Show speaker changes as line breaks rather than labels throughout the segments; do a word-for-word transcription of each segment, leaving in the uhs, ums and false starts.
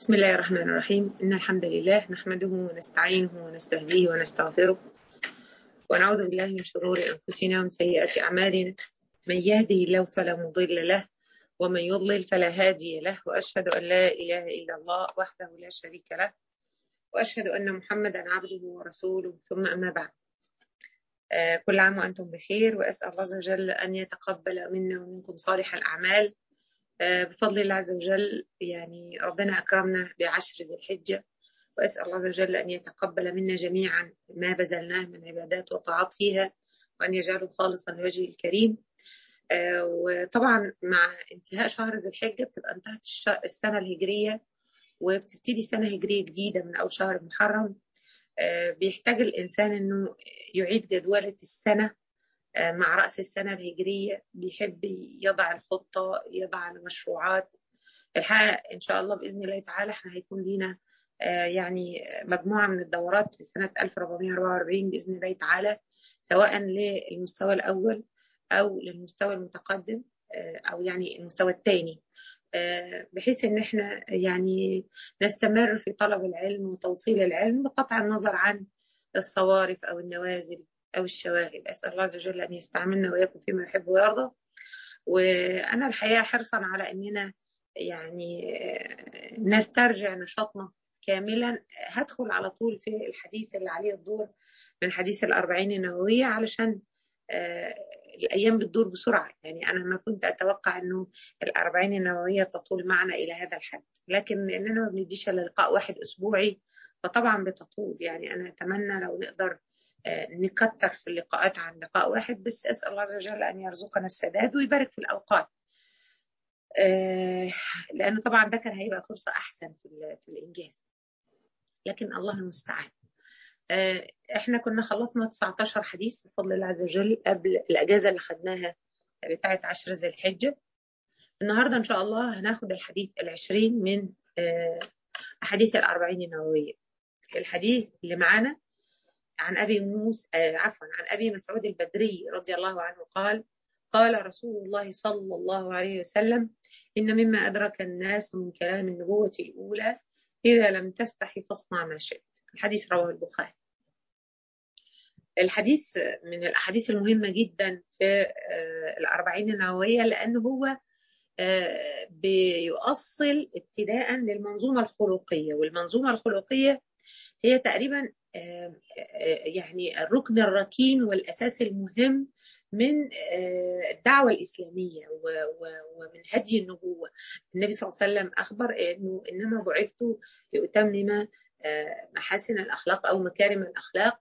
بسم الله الرحمن الرحيم. إن الحمد لله نحمده ونستعينه ونستهديه ونستغفره ونعوذ بالله من شرور أنفسنا ومن سيئات أعمالنا. من يهده الله فلا مضل له ومن يضلل فلا هادي له، وأشهد أن لا إله إلا الله وحده لا شريك له، وأشهد أن محمدا عبده ورسوله. ثم أما بعد، آه كل عام وأنتم بخير، وأسأل الله عز وجل أن يتقبل منا ومنكم صالح الأعمال. بفضل الله عز وجل يعني ربنا أكرمنا بعشر ذي الحجة، وأسأل الله عز وجل أن يتقبل منا جميعا ما بذلناه من عبادات وطاعات فيها، وأن يجعله خالصا لوجهه الكريم. وطبعا مع انتهاء شهر ذي الحجة بتبقى انتهت السنة الهجرية، وبتبتدي سنة هجرية جديدة من أول شهر محرم. بيحتاج الإنسان أنه يعيد جدولة السنة مع رأس السنة الهجرية، بيحب يضع الخطة، يضع المشروعات. الحقيقة إن شاء الله بإذن الله تعالى احنا هيكون لينا يعني مجموعة من الدورات في سنة ألف وأربعمائة وأربعة وأربعين بإذن الله تعالى، سواء للمستوى الأول أو للمستوى المتقدم أو يعني المستوى الثاني، بحيث إن احنا يعني نستمر في طلب العلم وتوصيل العلم بقطع النظر عن الصوارف أو النوازل أو الشواغل. أسأل الله عز وجل أن يستعملنا وإياكم فيما يحب ويرضى. وأنا الحقيقة حرصا على أننا يعني نسترجع نشاطنا كاملا، هدخل على طول في الحديث اللي عليه الدور من حديث الأربعين النووية، علشان الأيام بتدور بسرعة. يعني أنا ما كنت أتوقع أنه الأربعين النووية تطول معنا إلى هذا الحد، لكن إننا ما بنديش إلا لقاء واحد أسبوعي، فطبعا بتطول. يعني أنا أتمنى لو نقدر نكتر في اللقاءات عن لقاء واحد، بس أسأل الله عز وجل أن يرزقنا السداد ويبارك في الأوقات، لأنه طبعا ده كان هيبقى فرصة أحسن في, في الإنجاز، لكن الله المستعان. احنا كنا خلصنا تسعة عشر حديث بفضل الله عز وجل قبل الأجازة اللي خدناها بتاعة عشر ذي الحجة. النهاردة إن شاء الله هناخد الحديث العشرين من أحاديث الأربعين النووية. الحديث اللي معانا عن أبي موسى آه عفوا عن أبي مسعود البدري رضي الله عنه قال: قال رسول الله صلى الله عليه وسلم: إن مما أدرك الناس من كلام النبوة الأولى إذا لم تستحي فاصنع ما شئت. الحديث رواه البخاري. الحديث من الأحاديث المهمة جدا في آه الأربعين النووية، لأنه هو آه بيؤصل ابتداء للمنظومة الخلقية، والمنظومة الخلقية هي تقريبا يعني الركن الركين والأساس المهم من الدعوة الإسلامية ومن هدي النبوة. النبي صلى الله عليه وسلم أخبر أنه إنما بعثت لأتمم محاسن الأخلاق أو مكارم الأخلاق.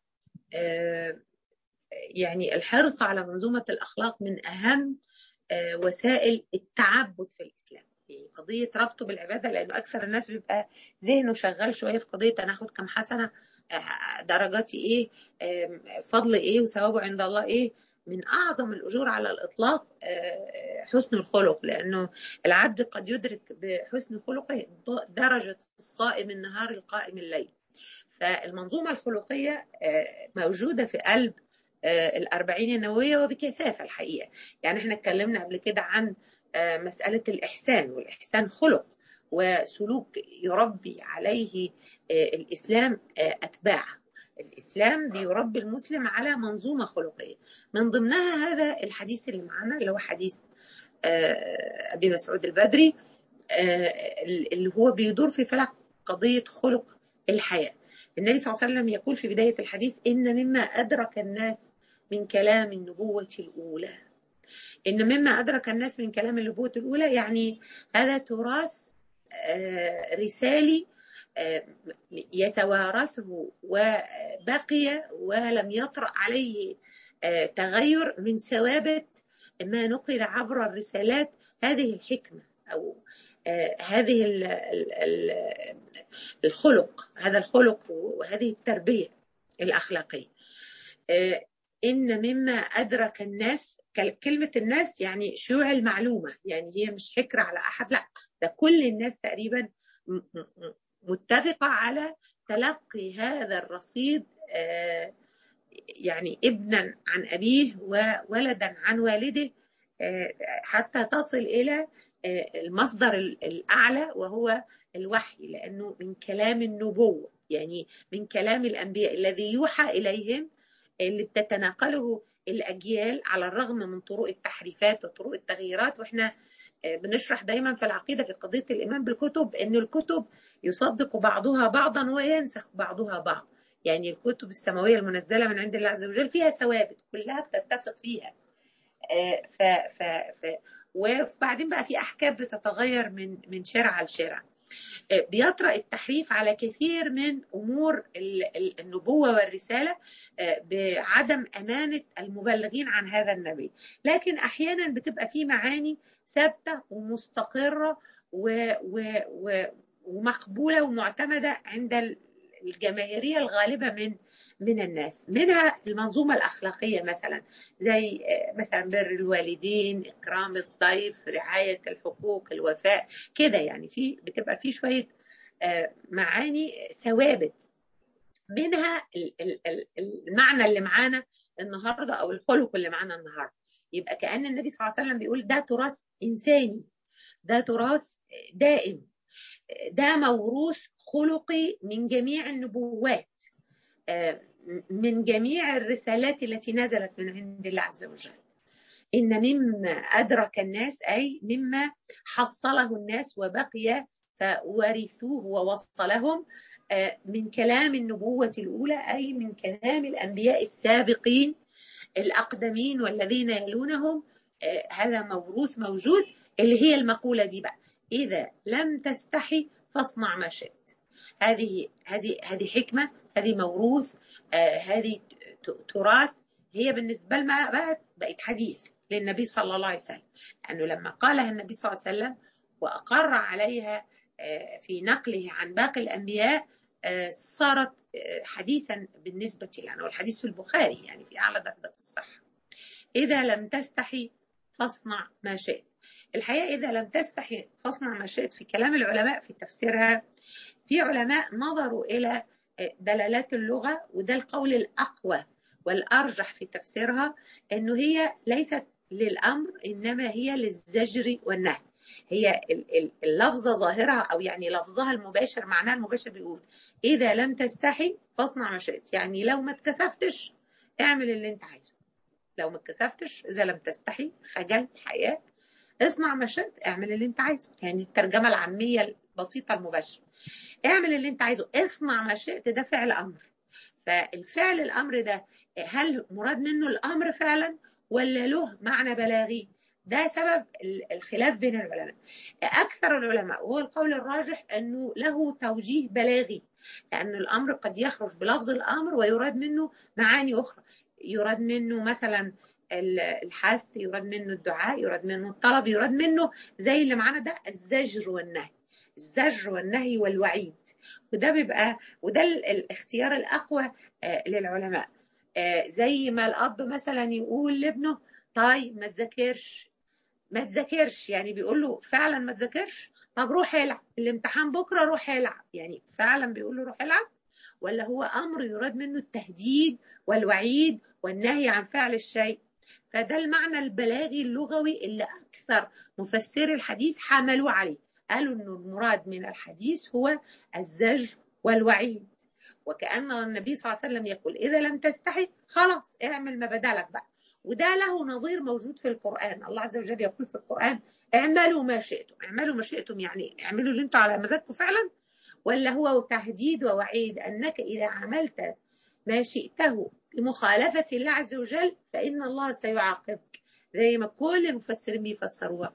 يعني الحرص على منظومة الأخلاق من أهم وسائل التعبد في الإسلام، قضية ربطه بالعبادة، لأنه أكثر الناس بيبقى ذهنه شغال شوية في قضية أنا أخد كم حسنة، درجاتي إيه، فضل إيه، وثوابه عند الله إيه. من أعظم الأجور على الإطلاق حسن الخلق، لأنه العبد قد يدرك بحسن خلقه درجة الصائم النهار القائم الليل. فالمنظومة الخلقية موجودة في قلب الأربعين النووية وبكثافة الحقيقة. يعني احنا اتكلمنا قبل كده عن مسألة الإحسان، والإحسان خلق وسلوك يربي عليه الإسلام أتباعه. الإسلام بيربي المسلم على منظومة خلقية، من ضمنها هذا الحديث اللي معنا اللي هو حديث أبي مسعود البدري، اللي هو بيدور في فلك قضية خلق الحياة. النبي صلى الله عليه وسلم يقول في بداية الحديث: إن مما أدرك الناس من كلام النبوة الأولى. إن مما أدرك الناس من كلام النبوة الأولى يعني هذا تراث رسالي يتوارثه وبقي ولم يطرأ عليه تغير من ثوابت ما نقل عبر الرسالات. هذه الحكمة أو هذه الخلق هذا الخلق وهذه التربية الأخلاقية. إن مما أدرك الناس، كلمة الناس يعني شيوع المعلومة، يعني هي مش حكر على أحد، لا، ده كل الناس تقريبا متفقة على تلقي هذا الرصيد، يعني ابنا عن أبيه وولدا عن والده، حتى تصل إلى المصدر الأعلى وهو الوحي، لأنه من كلام النبوة، يعني من كلام الأنبياء الذي يوحى إليهم، اللي بتتناقله الأجيال على الرغم من طرق التحريفات وطرق التغييرات. وإحنا بنشرح دايما في العقيدة في قضية الإيمان بالكتب أن الكتب يصدق بعضها بعضا وينسخ بعضها بعض. يعني الكتب السماوية المنزلة من عند الله عز وجل فيها ثوابت كلها بتتفق فيها، ف ف ف وبعدين بقى في أحكام بتتغير من من شرع لشرع. بيطرأ التحريف على كثير من أمور النبوة والرسالة بعدم أمانة المبلغين عن هذا النبي، لكن أحيانا بتبقى في معاني ثابتة ومستقرة ومقبولة ومعتمدة عند الجماهيرية الغالبة من من الناس، منها المنظومة الأخلاقية مثلا، زي مثلا بر الوالدين، إكرام الضيف، رعاية الحقوق، الوفاء كده. يعني في بتبقى في شوية معاني ثوابت، منها المعنى اللي معانا النهاردة أو الخلق اللي معانا النهاردة. يبقى كأن النبي صلى الله عليه وسلم بيقول ده تراث إنساني، ده تراث دائم، ده موروث خلقي من جميع النبوات، من جميع الرسالات التي نزلت من عند الله عز وجل. إن مما أدرك الناس أي مما حصله الناس وبقي فورثوه ووصلهم من كلام النبوة الأولى، أي من كلام الأنبياء السابقين الأقدمين والذين يلونهم. هذا موروث موجود، اللي هي المقولة دي بقى: إذا لم تستحي فاصنع ما شئت. هذه هذه هذه حكمة، هذه موروث، آه هذه تراث. هي بالنسبة لنا بقت بقت حديث للنبي صلى الله عليه وسلم، لأنه لما قالها النبي صلى الله عليه وسلم وأقر عليها آه في نقله عن باقي الأنبياء، آه صارت آه حديثا بالنسبة لنا، والحديث في البخاري يعني في أعلى درجة الصحة. إذا لم تستحي فاصنع ما شئت. الحقيقة إذا لم تستحي فاصنع ما شئت في كلام العلماء في تفسيرها، في علماء نظروا إلى دلالات اللغة، وده القول الأقوى والأرجح في تفسيرها، أنه هي ليست للأمر إنما هي للزجر والنهي. هي اللفظة ظاهرها أو يعني لفظها المباشر، معناها المباشر بيقول إذا لم تستحي فاصنع ما شئت، يعني لو ما اتكسفتش اعمل اللي انت عايزه. لو ما اتكسفتش، إذا لم تستحي خجلت حياة، اصنع ما شئت، اعمل اللي انت عايزه. يعني الترجمة العامية البسيطة المباشرة، اعمل اللي انت عايزه، اصنع ما شئت، ده فعل امر. فالفعل الامر ده هل مراد منه الامر فعلا ولا له معنى بلاغي؟ ده سبب الخلاف بين العلماء. اكثر العلماء وهو القول الراجح انه له توجيه بلاغي، لان الامر قد يخرج بلفظ الامر ويراد منه معاني اخرى. يراد منه مثلا الحث، يراد منه الدعاء، يراد منه الطلب، يراد منه زي اللي معانا ده الزجر والنهي، الزجر والنهي والوعيد. وده بيبقى وده الاختيار الأقوى للعلماء. زي ما الأب مثلا يقول لابنه طيب ما تذاكرش، ما تذاكرش، يعني بيقول له فعلا ما تذاكرش، طب روح العب، الامتحان بكرة روح العب، يعني فعلا بيقول له روح العب، ولا هو أمر يراد منه التهديد والوعيد والنهي عن فعل الشيء؟ فده المعنى البلاغي اللغوي اللي أكثر مفسري الحديث حملوا عليه، قالوا أنه المراد من الحديث هو الزجر والوعيد. وكأن النبي صلى الله عليه وسلم يقول إذا لم تستحي خلاص اعمل ما بدالك بقى. وده له نظير موجود في القرآن. الله عز وجل يقول في القرآن اعملوا ما شئتم. اعملوا ما شئتم يعني اعملوا اللي انتوا على مزاجكم فعلا، ولا هو تهديد ووعيد أنك إذا عملت ما شئته بمخالفة الله عز وجل فإن الله سيعاقبك، زي ما كل المفسرين بيفسروها.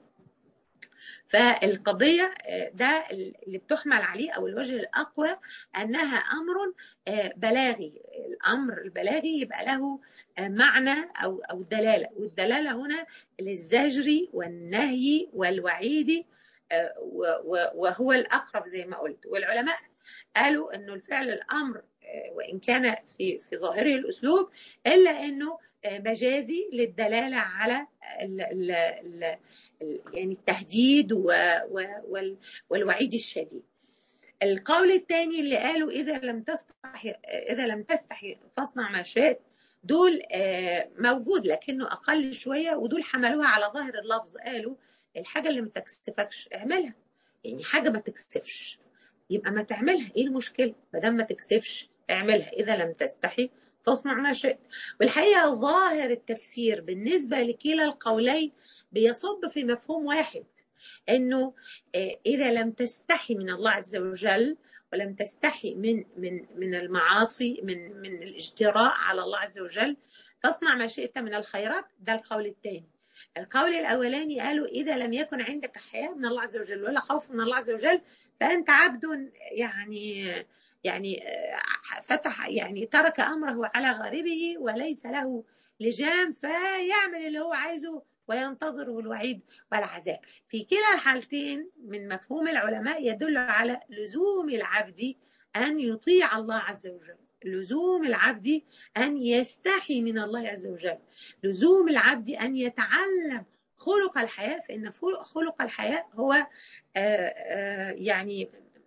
فالقضية ده اللي بتحمل عليه أو الوجه الأقوى أنها أمر بلاغي. الأمر البلاغي يبقى له معنى أو أو دلالة، والدلالة هنا للزجر والنهي والوعيد، وهو الأقرب زي ما قلت. والعلماء قالوا أنه الفعل الأمر وإن كان في في ظاهره الأسلوب إلا أنه مجازي للدلالة على ال ال ال يعني التهديد والوعيد الشديد. القول الثاني اللي قالوا إذا لم تستحي إذا لم تستحي فاصنع ما شئت، دول موجود لكنه أقل شوية، ودول حملوها على ظاهر اللفظ. قالوا الحاجة اللي ما تكسفكش اعملها، يعني حاجة ما تكسفش يبقى ما تعملها، ايه المشكلة؟ ما دام ما تكسفش اعملها، اذا لم تستحي فاصنع ما شئت. والحقيقة ظاهر التفسير بالنسبة لكلا القولين بيصب في مفهوم واحد، انه اذا لم تستحي من الله عز وجل ولم تستحي من من من المعاصي، من من الاجتراء على الله عز وجل، فاصنع ما شئت من الخيرات. ده القول الثاني. القول الاولاني قالوا اذا لم يكن عندك حياء من الله عز وجل ولا خوف من الله عز وجل فانت عبد يعني يعني فتح يعني ترك امره على غاربه وليس له لجام، فيعمل اللي هو عايزه وينتظره الوعيد والعذاب. في كلا الحالتين من مفهوم العلماء يدل على لزوم العبد أن يطيع الله عز وجل، لزوم العبد أن يستحي من الله عز وجل، لزوم العبد أن يتعلم خلق الحياة، فإن خلق الحياة هو آآ آآ يعني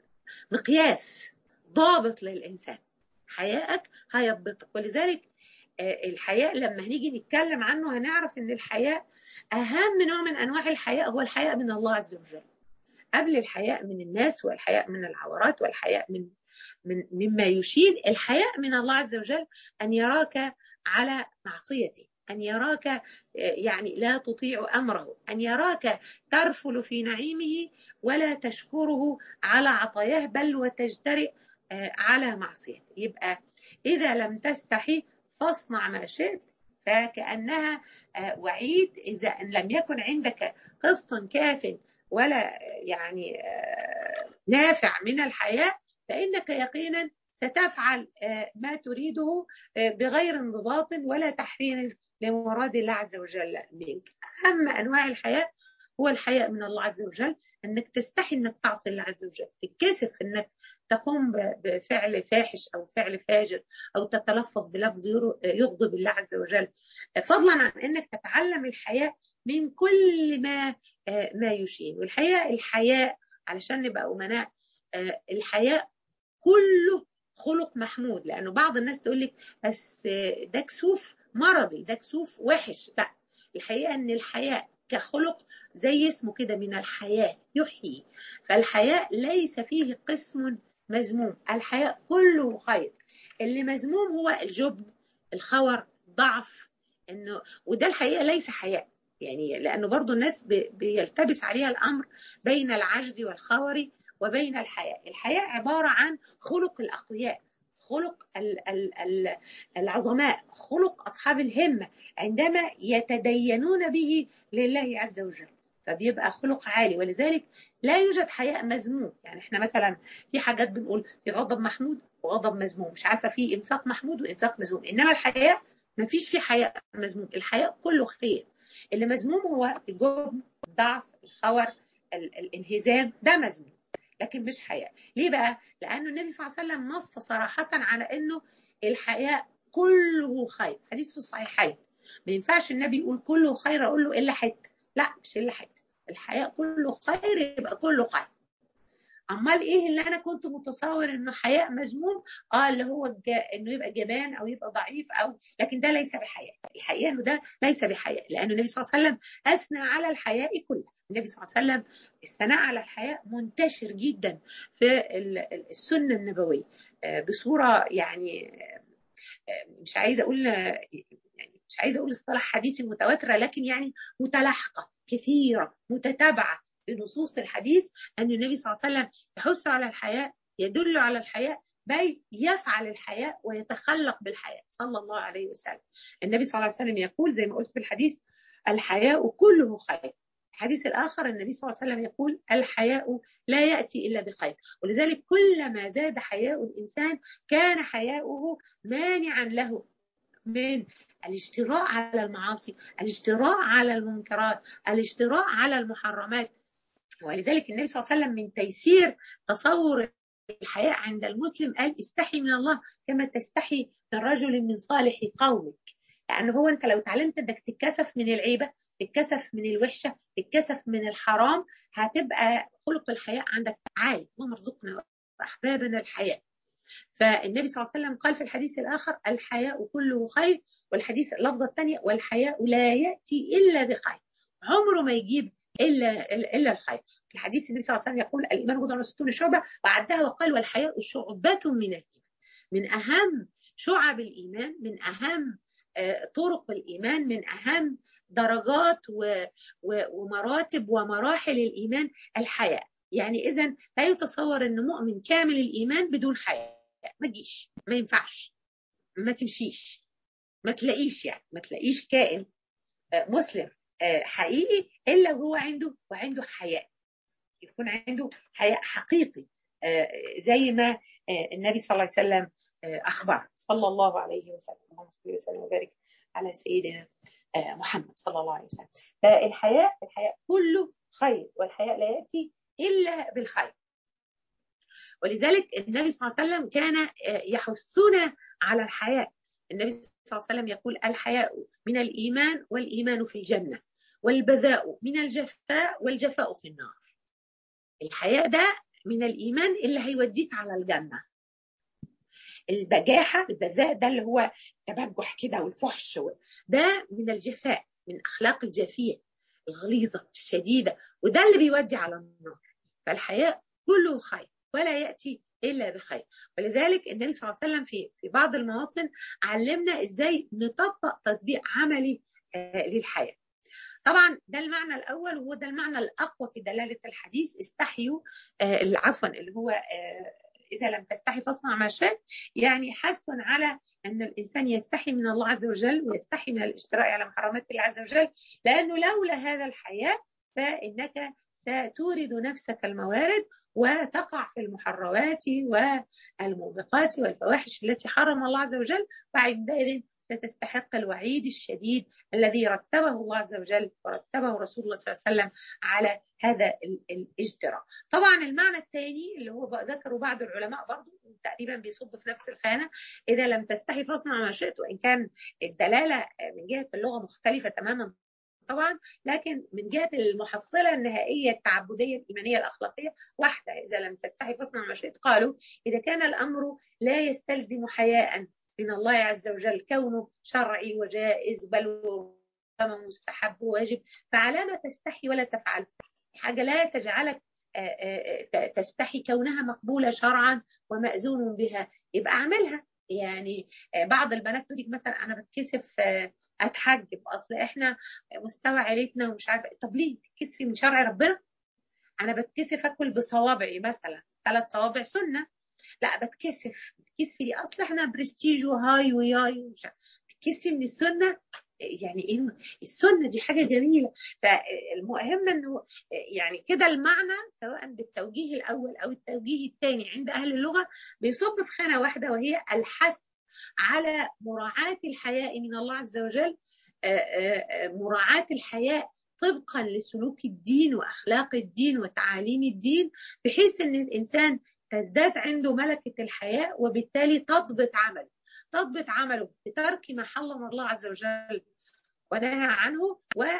مقياس ضابط للإنسان. حياءك هيضبطك. ولذلك الحياء لما هنيجي نتكلم عنه هنعرف ان الحياء اهم نوع من انواع الحياء هو الحياء من الله عز وجل، قبل الحياء من الناس والحياء من العورات والحياء من من مما يشين. الحياء من الله عز وجل ان يراك على معصيته، ان يراك يعني لا تطيع امره، ان يراك ترفل في نعيمه ولا تشكره على عطاياه بل وتجترئ على معصيته. يبقى اذا لم تستحي فاصنع ما شئت، فكأنها وعيد إذا لم يكن عندك قسط كاف ولا يعني نافع من الحياة فإنك يقينا ستفعل ما تريده بغير انضباط ولا تحرير لمراد الله عز وجل منك. أهم أنواع الحياة هو الحياء من الله عز وجل، أنك تستحي أنك تعصي الله عز وجل، تتكسف أنك تقوم بفعل فاحش أو فعل فاجر أو تتلفظ بلفظ يغضب الله عز وجل، فضلا عن أنك تتعلم الحياء من كل ما ما يشين. والحقيقة الحياء علشان نبقى أمناء، الحياء كله خلق محمود، لأنه بعض الناس تقول لك بس ده كسوف مرضي، ده كسوف وحش. لا، الحقيقة أن الحياء كخلق زي اسمه كده من الحياة يحيي، فالحياء ليس فيه قسم مذموم، الحياء كله خير. اللي مذموم هو الجبن، الخور، ضعف، انه وده الحقيقة ليس حياء، يعني لأنه برضو الناس بيلتبس عليها الأمر بين العجز والخور وبين الحياء. الحياء عبارة عن خلق الأقوياء، خلق ال ال ال العظماء، خلق أصحاب الهمة عندما يتدينون به لله عز وجل، فبيبقى خلق عالي. ولذلك لا يوجد حياء مذموم. يعني احنا مثلا في حاجات بنقول في غضب محمود وغضب مذموم، مش عارفة في إنفاق محمود وإنفاق مذموم، إنما الحياء ما فيش فيه حياء مذموم، الحياء كله خير. اللي مذموم هو الجبن، الضعف، الخور، الانهزام، ده مذموم لكن مش حياء. ليه بقى؟ لأنه النبي صلى الله عليه وسلم نص صراحة على أنه الحياء كله خير، حديث في الصحيحين. ما ينفعش النبي يقول كله خير أقول له إلا حتة، لا مش إلا حتة، الحياء كله خير يبقى كله خير. امال ايه اللي انا كنت متصور انه حياء مذموم؟ اه اللي هو الجا... انه يبقى جبان او يبقى ضعيف، او لكن ده ليس بحياء. الحقيقه انه ده ليس بحياء، لانه النبي صلى الله عليه وسلم اثنى على الحياء كله. النبي صلى الله عليه وسلم الثناء على الحياء منتشر جدا في السنه النبويه بصوره يعني مش عايزه اقول يعني مش عايزه اقول اصطلاح حديثي متواتره، لكن يعني متلاحقه كثيره متتابعه بنصوص الحديث أن النبي صلى الله عليه وسلم يحث على الحياء، يدل على الحياء، بل يفعل الحياء ويتخلق بالحياء صلى الله عليه وسلم. النبي صلى الله عليه وسلم يقول زي ما قلت في الحديث الحياء كله خير. الحديث الآخر النبي صلى الله عليه وسلم يقول الحياء لا يأتي إلا بخير. ولذلك كلما زاد حياء الإنسان كان حياؤه مانعا له من الاجتراء على المعاصي، الاجتراء على المنكرات، الاجتراء على المحرمات. ولذلك النبي صلى الله عليه وسلم من تيسير تصور الحياء عند المسلم قال استحي من الله كما تستحي من رجل من صالح قومك. لأنه هو أنت لو تعلمت أنك تتكسف من العيبة، تتكسف من الوحشة، تتكسف من الحرام، هتبقى خلق الحياء عندك عالي. اللهم ارزقنا أحبابنا الحياء. فالنبي صلى الله عليه وسلم قال في الحديث الآخر الحياء كله خير، والحديث اللفظة الثانية والحياء لا يأتي إلا بخير. عمره ما يجيب الا الا الخير. في الحديث النبي صلى الله عليه وسلم يقول الايمان بضع وستون شعبه، وعدها وقال والحياء شعبه من الايمان. من اهم شعب الايمان، من اهم طرق الايمان، من اهم درجات ومراتب ومراحل الايمان الحياء. يعني اذا لا يتصور ان مؤمن كامل الايمان بدون حياء، ما تجيش، ما ينفعش، ما تمشيش، ما تلاقيش، يعني ما تلاقيش كائن مسلم حقيقي الا وهو عنده وعنده حياء، يكون عنده حياء حقيقي، زي ما النبي صلى الله عليه وسلم اخبر صلى الله عليه وسلم. اللهم صل وسلم وبارك على سيدنا محمد صلى الله عليه وسلم. فالحياء الحياء كله خير، والحياء لا ياتي الا بالخير. ولذلك النبي صلى الله عليه وسلم كان يحثنا على الحياء. النبي صلى الله عليه وسلم يقول الحياء من الإيمان، والإيمان في الجنة، والبذاء من الجفاء، والجفاء في النار. الحياء ده من الإيمان اللي هيوديك على الجنة. البجاحة، البذاء ده اللي هو تبجح كده والفحش، ده من الجفاء، من أخلاق الجافية الغليظة الشديدة، وده اللي بيودي على النار. فالحياء كله خير ولا يأتي إلا بخير. ولذلك النبي صلى الله عليه وسلم في في بعض المواطن علمنا إزاي نطبق تطبيق عملي آه للحياة. طبعا ده المعنى الأول، وهو ده المعنى الأقوى في دلالة الحديث. استحيوا آه عفوا اللي هو آه إذا لم تستحي فاصنع ما شئت، يعني حث على أن الإنسان يستحي من الله عز وجل، ويستحي من الاشتراء على محرمات الله عز وجل، لأنه لولا هذا الحياء فإنك ستورد نفسك الموارد وتقع في المحرمات والموبقات والفواحش التي حرم الله عز وجل، وعندئذ ستستحق الوعيد الشديد الذي رتبه الله عز وجل ورتبه رسول الله صلى الله عليه وسلم على هذا الاجتراء. طبعا المعنى الثاني اللي هو ذكره بعض العلماء برضه تقريبا بيصب في نفس الخانة، إذا لم تستحي فاصنع ما شئت، وإن كان الدلالة من جهة اللغة مختلفة تماما طبعا، لكن من جهة المحصلة النهائية التعبدية الإيمانية الأخلاقية واحدة. إذا لم تستحي فاصنع ما شئت، قالوا إذا كان الأمر لا يستلزم حياء من الله عز وجل كونه شرعي وجائز بل مستحب وواجب، فعلى ما تستحي ولا تفعل حاجة لا تجعلك تستحي كونها مقبولة شرعا ومأذون بها، يبقى اعملها. يعني بعض البنات تقول لك مثلا أنا بتكسف اتحجب، اصل احنا مستوى عيلتنا ومش عارفه. طب ليه تتكسفي من شرع ربنا؟ انا بتكسف اكل بصوابعي مثلا، ثلاث صوابع سنه، لا بتكسف. بتكسفي ليه؟ اصل احنا برستيج وهاي وياي ومش عارفه. بتكسفي من السنه؟ يعني ايه السنه دي؟ حاجه جميله. فالمهم انه يعني كده المعنى سواء بالتوجيه الاول او التوجيه الثاني عند اهل اللغه بيصب في خانه واحده، وهي الحث على مراعاة الحياء من الله عز وجل، مراعاة الحياء طبقا لسلوك الدين وأخلاق الدين وتعاليم الدين، بحيث أن الإنسان تزداد عنده ملكة الحياء، وبالتالي تضبط عمله تضبط عمله بترك ما حرم الله عز وجل ونهى عنه،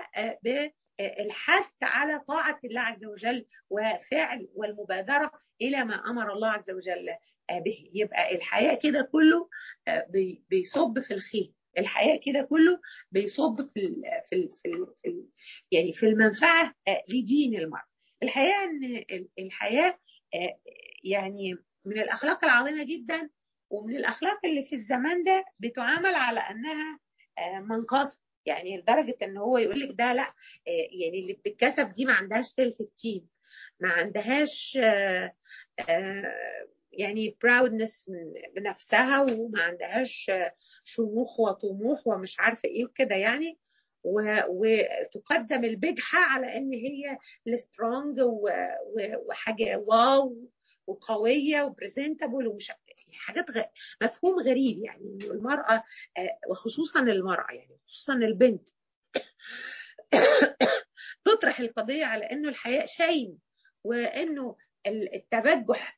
وبالحث على طاعة الله عز وجل وفعل والمبادرة إلى ما أمر الله عز وجل به. يبقى الحياء كده كله بيصب في الخير، الحياء كده كله بيصب في ال في ال في, ال في ال يعني في المنفعة لدين المرء. الحياء ان الحياء يعني من الأخلاق العظيمة جدا، ومن الأخلاق اللي في الزمان ده بتعامل على أنها منقص، يعني لدرجة ان هو يقول لك ده لا، يعني اللي بتتكسب دي ما عندهاش سيلف استيم، ما عندهاش يعني براودنس بنفسها، وما عندهاش شموخ وطموح ومش عارفه ايه وكده يعني، وتقدم البجحه على ان هي السترونج وحاجه واو وقويه وبريزنتابل ومش حاجات غ... مفهوم غريب. يعني المراه وخصوصا المراه يعني خصوصا البنت تطرح القضيه على انه الحياء شيء، وانه التبجح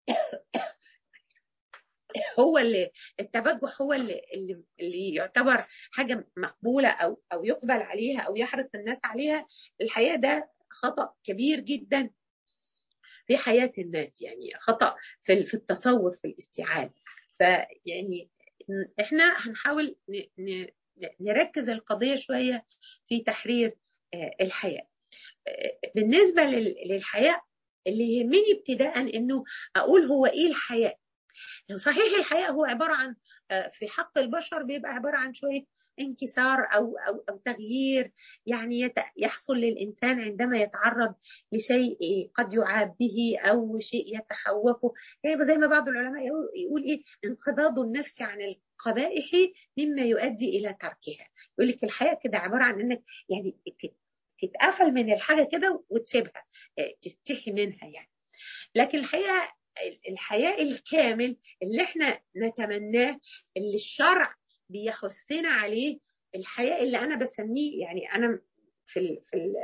هو اللي التبجح هو اللي اللي, اللي يعتبر حاجه مقبوله او او يقبل عليها او يحرص الناس عليها. الحقيقه ده خطأ كبير جدا في حياه الناس، يعني خطأ في في التصور في الاستيعاب. فيعني احنا هنحاول نركز القضيه شويه في تحرير الحياه. بالنسبة للحياء اللي يهمني ابتداء انه اقول هو ايه الحياء. صحيح الحياء هو عبارة عن في حق البشر بيبقى عبارة عن شوية انكسار أو, أو, أو تغيير يعني يحصل للإنسان عندما يتعرض لشيء قد يعاب به أو شيء يتخوفه. يعني زي ما بعض العلماء يقول إيه انقباض النفس عن القبائح مما يؤدي إلى تركها. يقول لك الحياء كده عبارة عن إنك يعني تتقفل من الحاجة كده وتسيبها تستحي منها يعني. لكن الحقيقة الحياء الكامل اللي احنا نتمناه اللي الشرع بيحثنا عليه، الحياء اللي انا بسميه يعني انا في ال في ال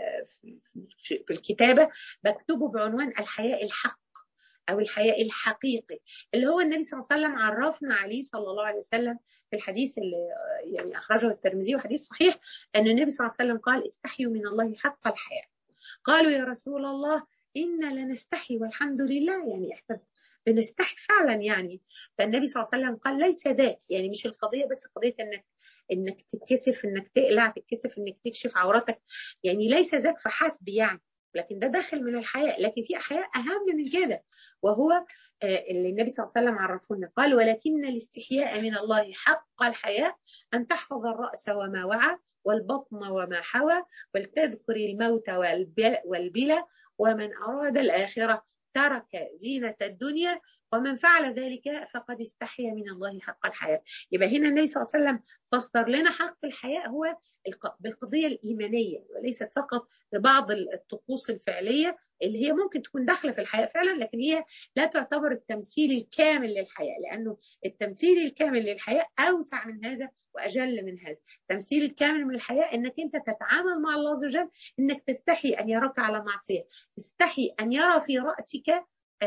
في الكتابة بكتبه بعنوان الحياء الحق او الحياء الحقيقي، اللي هو النبي صلى الله عليه وسلم عرفنا عليه صلى الله عليه وسلم في الحديث اللي يعني اخرجه الترمذي وحديث صحيح ان النبي صلى الله عليه وسلم قال استحيوا من الله حق الحياء. قالوا يا رسول الله إنا لنستحي والحمد لله، يعني احنا بنستحي فعلا يعني. فالنبي صلى الله عليه وسلم قال ليس ذاك، يعني مش القضية بس قضية انك انك تتكسف، انك تقلع، تتكسف انك تكشف عورتك، يعني ليس ذاك فحسب يعني، لكن ده داخل من الحياء. لكن في حياء اهم من كده، وهو اللي النبي صلى الله عليه وسلم عرفونا قال ولكن الاستحياء من الله حق الحياء ان تحفظ الرأس وما وعى والبطن وما حوى ولتذكر الموت والبلى ومن أراد الآخرة ترك زينة الدنيا ومن فعل ذلك فقد استحيا من الله حق الحياء. يبقى هنا النبي صلى الله عليه وسلم فسر لنا حق الحياء هو بالقضية الإيمانية وليست فقط ببعض الطقوس الفعلية اللي هي ممكن تكون داخلة في الحياء فعلا، لكن هي لا تعتبر التمثيل الكامل للحياء، لأنه التمثيل الكامل للحياء أوسع من هذا وأجل من هذا. التمثيل الكامل من الحياء أنك أنت تتعامل مع الله عز وجل، أنك تستحي أن يراك على معصية، تستحي أن يرى في رأسك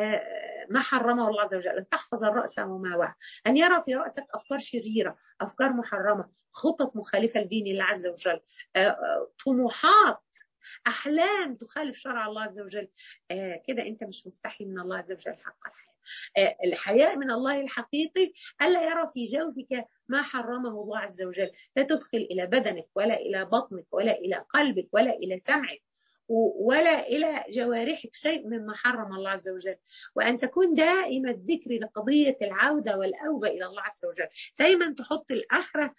ما حرمه الله عز وجل، أن تحفظ الرأس وما وعى، أن يرى في رأسك أفكار شريرة، أفكار محرمة، خطط مخالفة لدين الله عز وجل، طموحات، أحلام تخالف شرع الله عز وجل. كده أنت مش مستحي من الله عز وجل حق الحياء. الحياء من الله الحقيقي ألا يرى في جوفك ما حرمه الله عز وجل، لا تدخل إلى بدنك ولا إلى بطنك ولا إلى قلبك ولا إلى سمعك ولا إلى جوارحك شيء مما حرم الله عز وجل، وأن تكون دائما الذكر لقضية العودة والأوبة إلى الله عز وجل، دايما تحط الآخرة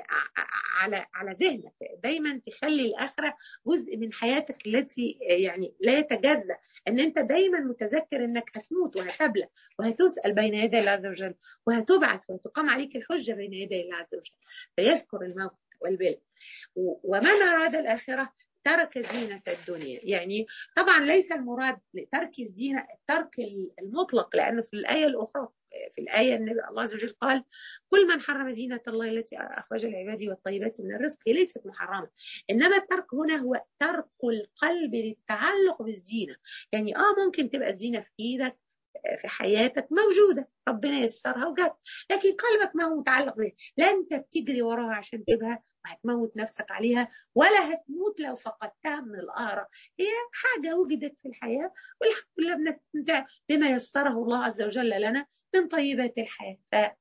على على ذهنك، دايما تخلي الآخرة جزء من حياتك التي يعني لا يتجزأ، أن أنت دايما متذكر أنك هتموت وهتبلى وهتسأل بين يدي الله عز وجل وهتبعث وهتقام عليك الحجة بين يدي الله عز وجل، فيذكر الموت والبلى. ومن أراد الآخرة ترك زينة الدنيا، يعني طبعا ليس المراد ترك الزينة الترك المطلق، لأنه في الآية الأخرى في الآية النبي الله عز وجل قال كل من حرم زينة الله التي أخرج العباد والطيبات من الرزق ليست محرمة. إنما الترك هنا هو ترك القلب للتعلق بالزينة، يعني آه ممكن تبقى الزينة في إيدك في حياتك موجودة ربنا يسرها وجت، لكن قلبك ما هو متعلق بها، لا أنت بتجري وراها عشان تجيبها وهتموت نفسك عليها ولا هتموت لو فقدتها من القهرة، هي حاجة وجدت في الحياة والحمد لله بنستمتع بما يسره الله عز وجل لنا من طيبات الحياة.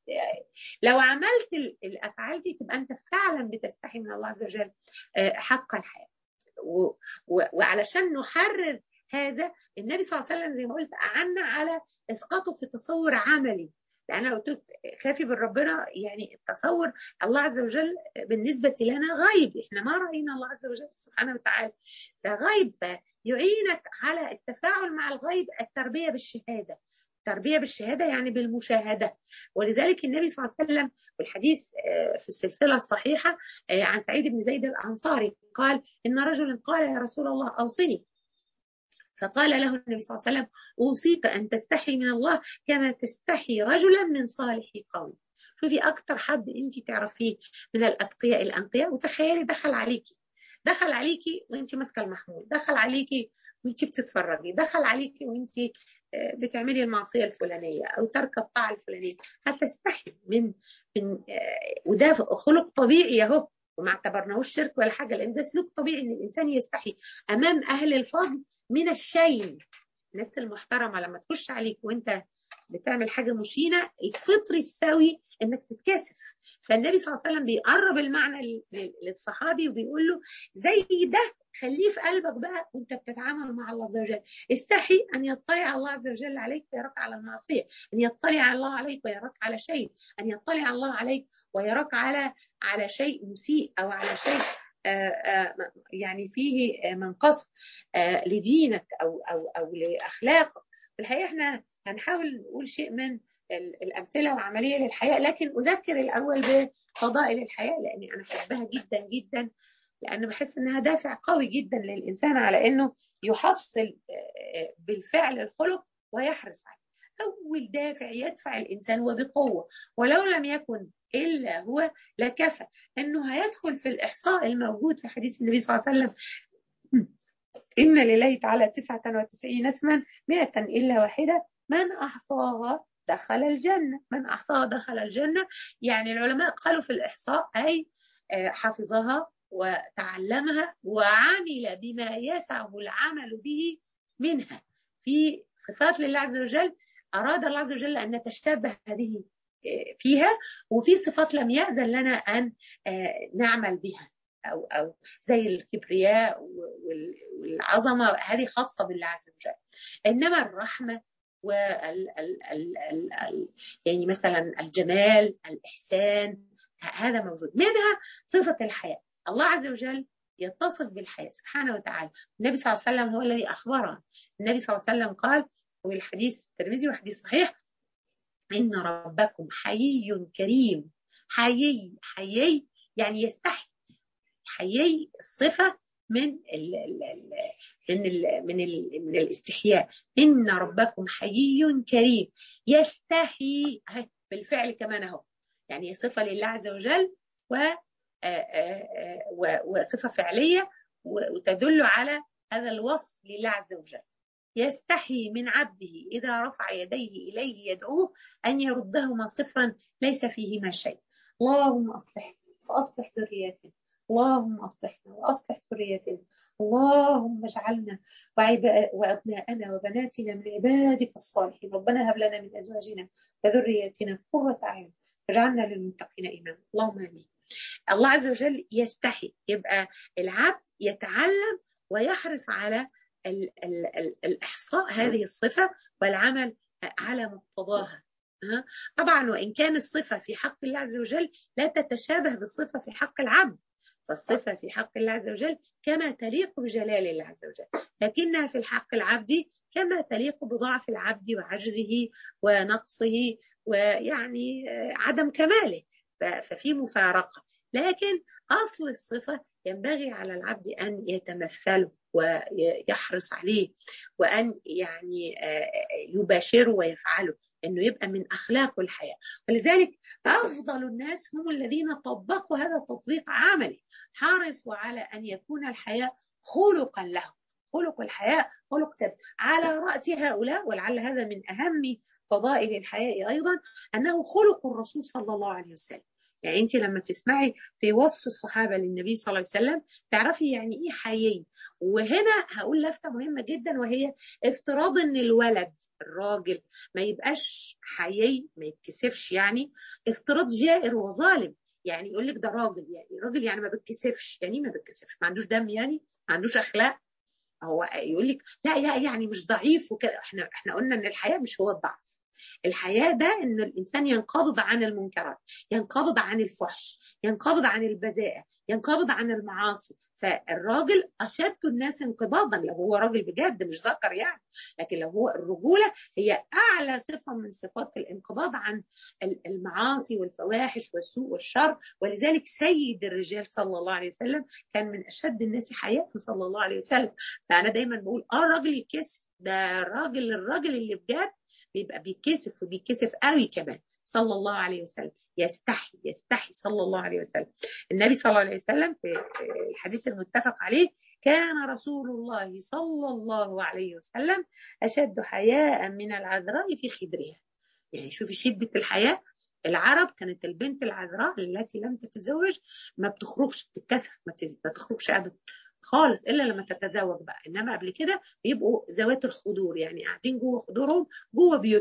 لو عملت الأفعال دي تبقى أنت فعلا بتستحي من الله عز وجل حق الحياة. وعلشان نحرر هذا النبي صلى الله عليه وسلم زي ما قلت أعنا على إسقاطه في تصور عملي، لأن أنا قلت خافي من ربنا يعني التصور الله عز وجل بالنسبة لنا غيب، إحنا ما رأينا الله عز وجل سبحانه وتعالى، ده غيب، يعينك على التفاعل مع الغيب التربية بالشهادة، التربية بالشهادة يعني بالمشاهدة. ولذلك النبي صلى الله عليه وسلم والحديث في السلسلة الصحيحة عن سعيد بن زيد الأنصاري قال إن رجلا قال يا رسول الله أوصني، فقال له النبي صلى الله عليه وسلم أوصيك أن تستحي من الله كما تستحي رجلا من صالح قوم. شوفي أكتر حد أنت تعرفيه من الأتقياء الأنقياء، وتخيلي دخل عليكي دخل عليكي وأنت ماسكة المحمول، دخل عليكي وأنت بتتفرجي، دخل عليكي وأنت بتعملي المعصية الفلانية أو ترك الطاعة الفلانية، هتستحي من من وده خلق طبيعي أهو، وما اعتبرناهوش شرك ولا حاجة، لأن ده سلوك طبيعي إن الإنسان يستحي أمام أهل الفضل من الشيء. الناس المحترمة لما تخش عليك وأنت بتعمل حاجه مشينه، الفطر السوي انك تتكسف. فالنبي صلى الله عليه وسلم بيقرب المعنى للصحابي وبيقول له زي ده خليه في قلبك بقى وانت بتتعامل مع الله عز وجل. استحي ان يطلع الله عز وجل عليك ويراك على المعصيه، ان يطلع الله عليك ويراك على شيء، ان يطلع الله عليك ويراك على على شيء مسيء او على شيء آآ آآ يعني فيه منقص لدينك او او او لاخلاقك. في الحقيقه احنا هنحاول نقول شيء من الامثله العمليه للحياه، لكن اذكر الاول بفضائل الحياه لاني انا بحبها جدا جدا، لأنه بحس إنها دافع قوي جدا للإنسان على إنه يحصل بالفعل الخلق ويحرص عليه. أول دافع يدفع الإنسان وبقوة، ولو لم يكن إلا هو لكفى إنه هيدخل في الإحصاء الموجود في حديث النبي صلى الله عليه وسلم: إن لله تعالى تسعة وتسعين اسما مئة إلا واحدة من أحصاها دخل الجنة. من أحصاها دخل الجنة، يعني العلماء قالوا في الإحصاء أي حفظها وتعلمها وعمل بما يسعه العمل به منها. في صفات لله عز وجل أراد الله عز وجل أن نتشابه به فيها، وفي صفات لم يأذن لنا أن نعمل بها، أو أو زي الكبرياء والعظمة، هذه خاصة بالله عز وجل. إنما الرحمة وال ال ال ال ال يعني مثلا الجمال، الإحسان، هذا موجود. منها صفة الحياة. الله عز وجل يتصف بالحياة سبحانه وتعالى. النبي صلى الله عليه وسلم هو الذي أخبرها. النبي صلى الله عليه وسلم قال، والحديث الترمذي وحديث صحيح: إن ربكم حيي كريم. حيي حيي يعني يستحي. حيي الصفة من ال ال ال من ال من ال من الاستحياء. إن ربكم حيي كريم يستحي، بالفعل كمان اهو، يعني صفة لله عز وجل و وصفة فعلية وتدل على هذا الوصف لله عز وجل. يستحي من عبده إذا رفع يديه إليه يدعوه أن يردهما صفرا ليس فيهما شيء. اللهم أصلح وأصلح ذريتنا، اللهم أصلحنا وأصلح ذريتنا، اللهم اجعلنا وأبناءنا وبناتنا من عبادك الصالحين، ربنا هب لنا من أزواجنا وذرياتنا قرة أعين واجعلنا للمتقين إماما. اللهم آمين. الله عز وجل يستحي، يبقى العبد يتعلم ويحرص على ال ال ال الإحصاء هذه الصفة والعمل على مقتضاها. طبعا وإن كان الصفة في حق الله عز وجل لا تتشابه بالصفة في حق العبد، فالصفة في حق الله عز وجل كما تليق بجلال الله عز وجل، لكنها في الحق العبد كما تليق بضعف العبد وعجزه ونقصه ويعني عدم كماله، ففي مفارقة. لكن أصل الصفة ينبغي على العبد أن يتمثله ويحرص عليه وأن يعني يباشره ويفعله، أنه يبقى من أخلاق الحياة. ولذلك أفضل الناس هم الذين طبقوا هذا التطبيق عملي، حرصوا على أن يكون الحياة خلقا له. خلق الحياة خلق ثابت. على رأس هؤلاء، ولعل هذا من أهم فضائل الحياة أيضا، أنه خلق الرسول صلى الله عليه وسلم. يعني أنت لما تسمعي في وصف الصحابة للنبي صلى الله عليه وسلم تعرفي يعني إيه حيي. وهنا هقول لفتة مهمة جدا، وهي افتراض أن الولد الراجل ما يبقاش حيي، ما يتكسفش، يعني افتراض جائر وظالم. يعني يقول لك ده راجل، يعني راجل يعني ما بتكسفش، يعني ما بتكسفش، ما عندوش دم، يعني ما عندوش أخلاق. هو يقول لك لا لا يعني مش ضعيف وكده. احنا احنا قلنا ان الحياة مش هو الضعف. الحياة ده ان الانسان ينقبض عن المنكرات، ينقبض عن الفحش، ينقبض عن البذاءة، ينقبض عن المعاصي. فالراجل أشد الناس انقباضا لو هو راجل بجد مش ذكر يعني. لكن لو هو الرجولة هي أعلى صفة من صفات الانقباض عن المعاصي والفواحش والسوء والشر. ولذلك سيد الرجال صلى الله عليه وسلم كان من أشد الناس حياء صلى الله عليه وسلم. فأنا دايما بقول اه الراجل يتكسف، ده الراجل الراجل اللي بجد بيبقى بيتكسف وبيتكسف قوي كمان صلى الله عليه وسلم. يستحي يستحي صلى الله عليه وسلم. النبي صلى الله عليه وسلم في الحديث المتفق عليه: كان رسول الله صلى الله عليه وسلم أشد حياء من العذراء في خدرها. يعني شوفي شدة الحياء. العرب كانت البنت العذراء التي لم تتزوج ما بتخرجش، بتتكسف، ما تخرجش أبدا خالص الا لما تتزوج بقى. انما قبل كده بيبقوا ذوات الخدور، يعني قاعدين جوه خدورهم جوه بيوتهم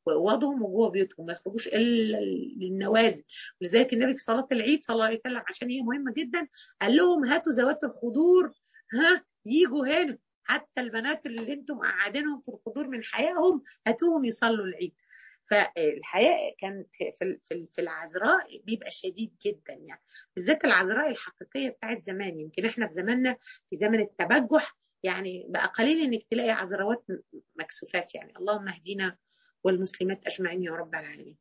واوضهم وجوه بيوتهم، ما يخرجوش الا للنوادي. ولذلك النبي في صلاه العيد صلى الله عليه وسلم عشان هي مهمه جدا قال لهم هاتوا ذوات الخدور، ها يجوا هنا، حتى البنات اللي انتم قاعدينهم في الخدور من حيائهم هاتوهم يصلوا العيد. فالحياء كان في في في العذراء بيبقى شديد جدا، يعني بالذات العذراء الحقيقيه بتاعت زمان. يمكن احنا في زماننا في زمن التبجح يعني بقى قليل انك تلاقي عذراوات مكسوفات، يعني اللهم اهدينا والمسلمات اجمعين يا رب العالمين.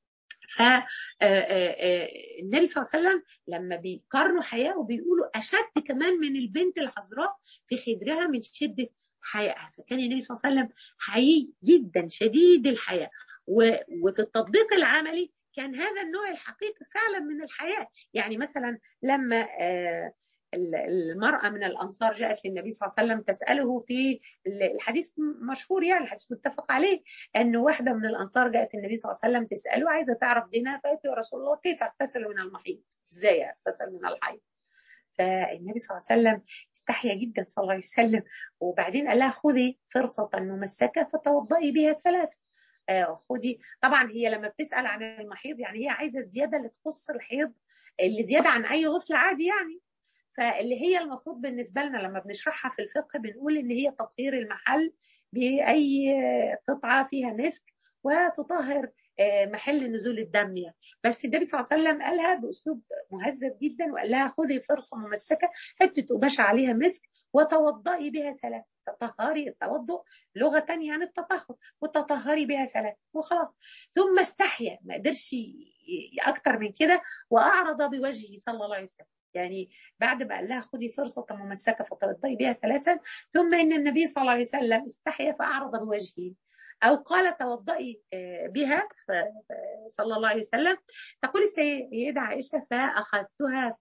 فالنبي صلى الله عليه وسلم لما بيقارنوا حياء وبيقولوا اشد كمان من البنت العذراء في خدرها من شده حيائها، فكان النبي صلى الله عليه وسلم حيي جدا شديد الحياء. وفي التطبيق العملي كان هذا النوع الحقيقي فعلا من الحياء. يعني مثلا لما المرأة من الأنصار جاءت للنبي صلى الله عليه وسلم تسأله في الحديث مشهور، يعني الحديث متفق عليه، أن واحدة من الأنصار جاءت النبي صلى الله عليه وسلم تسأله عايزة تعرف دينها، فقالت يا رسول الله كيف أغتسل من المحيض؟ إزاي أغتسل من الحيض؟ فالنبي صلى الله عليه وسلم استحيا جدا صلى الله عليه وسلم، وبعدين قال لها خذي فرصة ممسكة فتوضئي بها ثلاث. آه خدي، طبعا هي لما بتسأل عن المحيض يعني هي عايزة الزيادة اللي تخص الحيض اللي زيادة عن أي غسل عادي يعني. فاللي هي المفروض بالنسبة لنا لما بنشرحها في الفقه بنقول إن هي تطهير المحل بأي قطعة فيها مسك وتطهر محل نزول الدم يعني. بس النبي صلى الله عليه وسلم قالها بأسلوب مهذب جدا وقال لها خذي فرصة ممسكة حتة قماش عليها مسك وتوضئي بها ثلاث. تطهري، التوضؤ لغة تانية عن التطهر، وتطهري بها ثلاث وخلاص. ثم استحيا ما قدرش أكتر من كده وأعرض بوجهه صلى الله عليه وسلم، يعني بعد ما قال لها خذي فرصة ممسكة فتوضئي بها ثلاثا، ثم إن النبي صلى الله عليه وسلم استحيا فأعرض بوجهه أو قال توضئي بها صلى الله عليه وسلم. تقول السيدة عائشة فأخذتها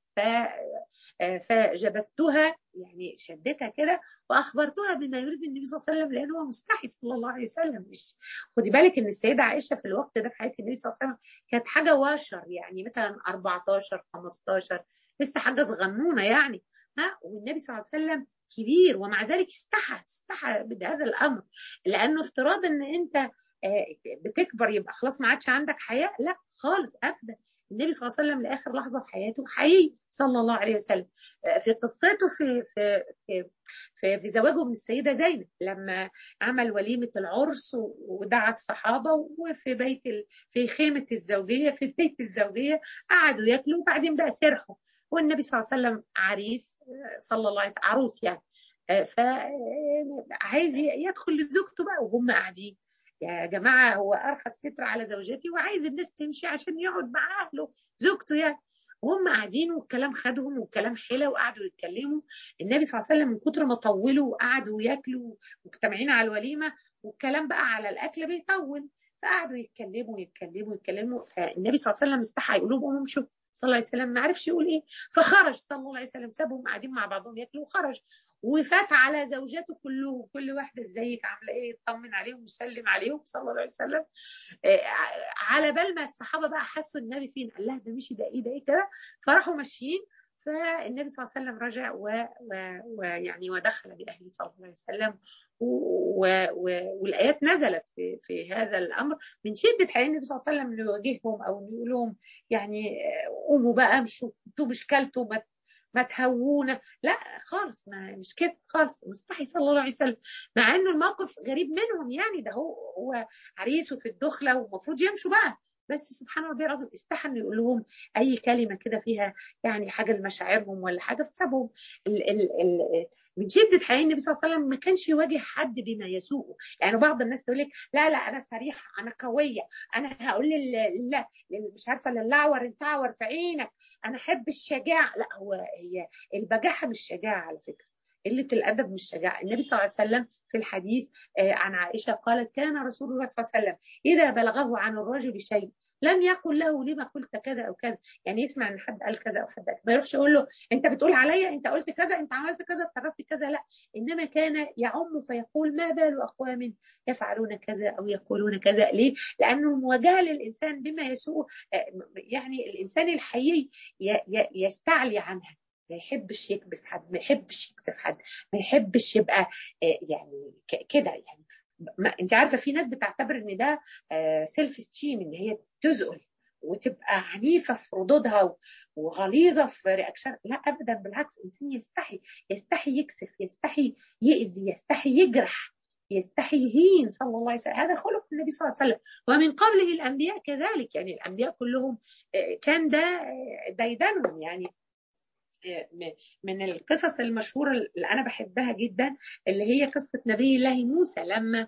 فجبتها، يعني شدتها كده وأخبرتها بما يريد النبي صلى الله عليه وسلم لأنه هو مستحي صلى الله عليه وسلم. مش خدي بالك إن السيدة عائشة في الوقت ده في حياة النبي صلى الله عليه وسلم كانت حاجة واشر، يعني مثلا أربعتاشر خمستاشر لسه حاجة صغنونة يعني، ها والنبي صلى الله عليه وسلم كبير ومع ذلك استحى استحى بهذا الأمر، لأنه افتراض إن أنت بتكبر يبقى خلاص ما عادش عندك حياء، لا خالص أبدا. النبي صلى الله عليه وسلم لآخر لحظة في حياته حي صلى الله عليه وسلم. في قصته في في في في, في زواجه من السيدة زينب لما عمل وليمة العرس ودعا الصحابة وفي بيت ال... في خيمة الزوجية في بيت الزوجية قعدوا ياكلوا وبعدين بقى سرحوا، والنبي صلى الله عليه وسلم عريس صلى الله عليه وسلم عروس يعني، فعايز يدخل لزوجته بقى وهم قاعدين يا جماعة هو أرخص ستر على زوجتي وعايز الناس تمشي عشان يقعد مع أهله زوجته يعني، وهم قاعدين والكلام خدهم والكلام حلى وقعدوا يتكلموا. النبي صلى الله عليه وسلم من كتر ما طولوا وقعدوا ياكلوا مجتمعين على الوليمة والكلام بقى على الأكل بيطول، فقعدوا يتكلموا يتكلموا يتكلموا. فالنبي صلى الله عليه وسلم استحى يقول لهم امشوا، صلى الله عليه وسلم ما عرفش يقول ايه، فخرج صلى الله عليه وسلم سابهم قاعدين مع بعضهم ياكلوا وخرج وفات على زوجاته كلهم، كل واحده ازيك عامله ايه يطمن عليهم ويسلم عليهم صلى الله عليه وسلم. على بال ما الصحابه بقى حسوا النبي فين قال لها ده مشي ده ايه ده ايه كده، فراحوا ماشيين. فالنبي صلى الله عليه وسلم رجع ويعني ودخل باهله صلى الله عليه وسلم، و... و... والايات نزلت في, في هذا الامر من شده حياة النبي صلى الله عليه وسلم ليواجههم او يقول لهم يعني قوموا بقى امشوا انتوا مش كلتوا ما ما تهوونا، لا خالص ما مش كده خالص، مستحي صلى الله عليه وسلم مع انه الموقف غريب منهم، يعني ده هو هو عريس وفي الدخله ومفروض يمشوا بقى، بس سبحان ربي العظيم استحى انه يقول لهم اي كلمه كده فيها يعني حاجه لمشاعرهم ولا حاجه فسابهم. ال ال ال من شده حياة النبي صلى الله عليه وسلم ما كانش يواجه حد بما يسوءه، يعني بعض الناس تقول لك لا لا انا صريحه انا قويه انا هقول لا مش عارفه للعور انت عور في عينك انا احب الشجاعه، لا هو هي البجاحه مش شجاعه على فكره، قله الادب مش شجاعه. النبي صلى الله عليه وسلم في الحديث عن عائشه قالت كان رسول الله صلى الله عليه وسلم اذا بلغه عن الرجل شيء لم يقل له لما قلت كذا او كذا، يعني يسمع ان حد قال كذا او حد قال ما يروحش يقول له انت بتقول عليا انت قلت كذا انت عملت كذا اتصرفت كذا، لا انما كان يعم فيقول ما بال اقوام يفعلون كذا او يقولون كذا، ليه؟ لانه مواجهه للانسان بما يسوء، يعني الانسان الحقيقي يستعلي عنها، ما يحبش يكبس حد ما يحبش يكسف حد ما يحبش يبقى يعني كده يعني. ما انت عارفه في ناس بتعتبر ان ده سيلف ستيم، ان هي تزقل وتبقى عنيفه في ردودها وغليظه في رياكشن. لا ابدا، بالعكس، الانسان يستحي، يستحي يكسف، يستحي يأذي، يستحي يجرح، يستحي يهين. صلى الله عليه وسلم هذا خلق النبي صلى الله عليه وسلم، ومن قبله الانبياء كذلك. يعني الانبياء كلهم كان ده ديدنهم. يعني من القصص المشهورة اللي أنا بحبها جدا اللي هي قصة نبي الله موسى، لما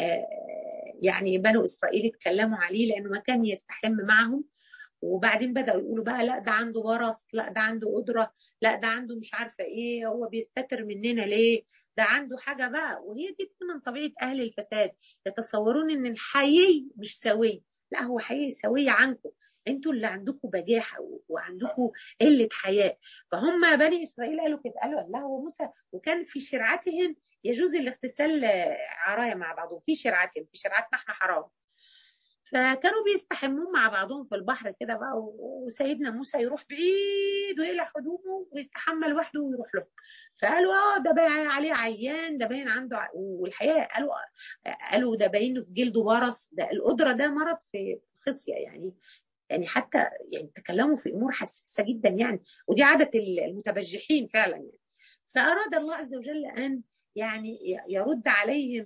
يعني بنو إسرائيل اتكلموا عليه لأنه ما كان يستحم معهم، وبعدين بدأوا يقولوا بقى لا ده عنده برص، لا ده عنده قدرة، لا ده عنده مش عارفة إيه، هو بيستتر مننا ليه، ده عنده حاجة بقى. وهي دي من طبيعة أهل الفساد، يتصورون إن الحيي مش سوي. لا، هو حقيقي سوي عنكم، انتوا اللي عندكم بجاحه وعندكم قله حياء. فهم بني اسرائيل قالوا كده، قالوا الله هو موسى، وكان في شرعتهم يجوز الاغتسال عرايا مع بعضهم، في شرعتهم، في شرعتنا احنا حرام. فكانوا بيستحمون مع بعضهم في البحر كده بقى، وسيدنا موسى يروح بعيد ويقلع هدومه ويستحمى لوحده ويروح له. فقالوا اه ده باين عليه عيان، ده باين عنده ع... والحقيقه قالوا قالوا ده باين في جلده برص، ده القدره ده مرض في خصيه يعني. يعني حتى يعني تكلموا في امور حساسه جدا يعني، ودي عاده المتبجحين فعلا يعني. فاراد الله عز وجل ان يعني يرد عليهم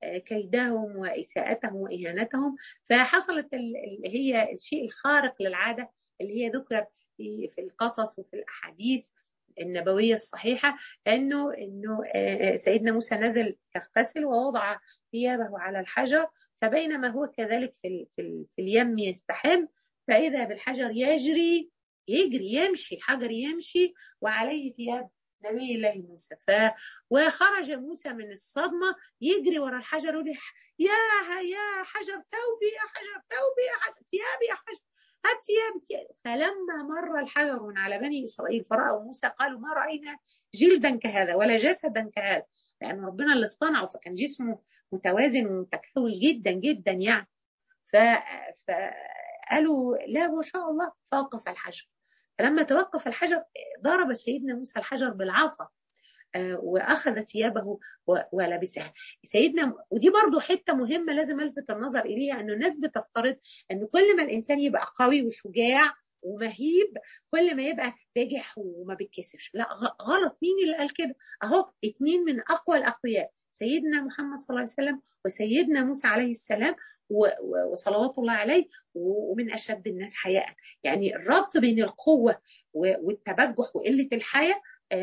كيدهم واساءتهم واهانتهم. فحصلت اللي هي الشيء الخارق للعاده اللي هي ذكر في في القصص وفي الاحاديث النبويه الصحيحه، انه انه سيدنا موسى نزل يغتسل ووضع ثيابه على الحجر، فبينما هو كذلك في في, في اليم يستحم، فإذا بالحجر يجري، يجري يمشي، الحجر يمشي وعليه ثياب نبي الله موسى. ف وخرج موسى من الصدمة يجري ورا الحجر يقول يا يا حجر توبي، يا حجر توبي، يا حجر ثيابي، يا حجر هات ثيابي. فلما مر الحجر من على بني إسرائيل فرأوا موسى قالوا ما رأينا جلدا كهذا ولا جسدا كهذا، لأن ربنا اللي اصطنعه، فكان جسمه متوازن ومتكامل جدا جدا يعني. ف... ف... قالوا لا ما شاء الله، فوقف الحجر. فلما توقف الحجر ضرب سيدنا موسى الحجر بالعصا واخذ ثيابه ولبسها. سيدنا، ودي برضو حته مهمه لازم الفت النظر اليها، انه الناس بتفترض ان كل ما الانسان يبقى قوي وشجاع ومهيب كل ما يبقى بجح وما بيتكسفش. لا غلط. مين اللي قال كده؟ اهو اتنين من اقوى الاقوياء، سيدنا محمد صلى الله عليه وسلم وسيدنا موسى عليه السلام وصلوات الله عليه، ومن اشد الناس حياء. يعني الربط بين القوه والتبجح وقله الحياء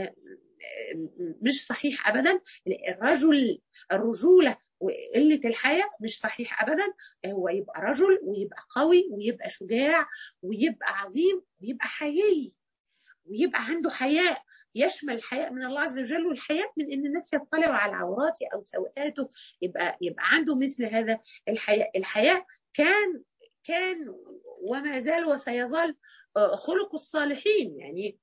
مش صحيح ابدا. الرجل الرجوله وقله الحياء مش صحيح ابدا. هو يبقى رجل ويبقى قوي ويبقى شجاع ويبقى عظيم ويبقى حيي ويبقى عنده حياء، يشمل الحياء من الله عز وجل والحياء من ان الناس يطلعوا على عوراته او سوءاته، يبقى يبقى عنده مثل هذا الحياء. الحياء كان كان وما زال وسيظل خلق الصالحين. يعني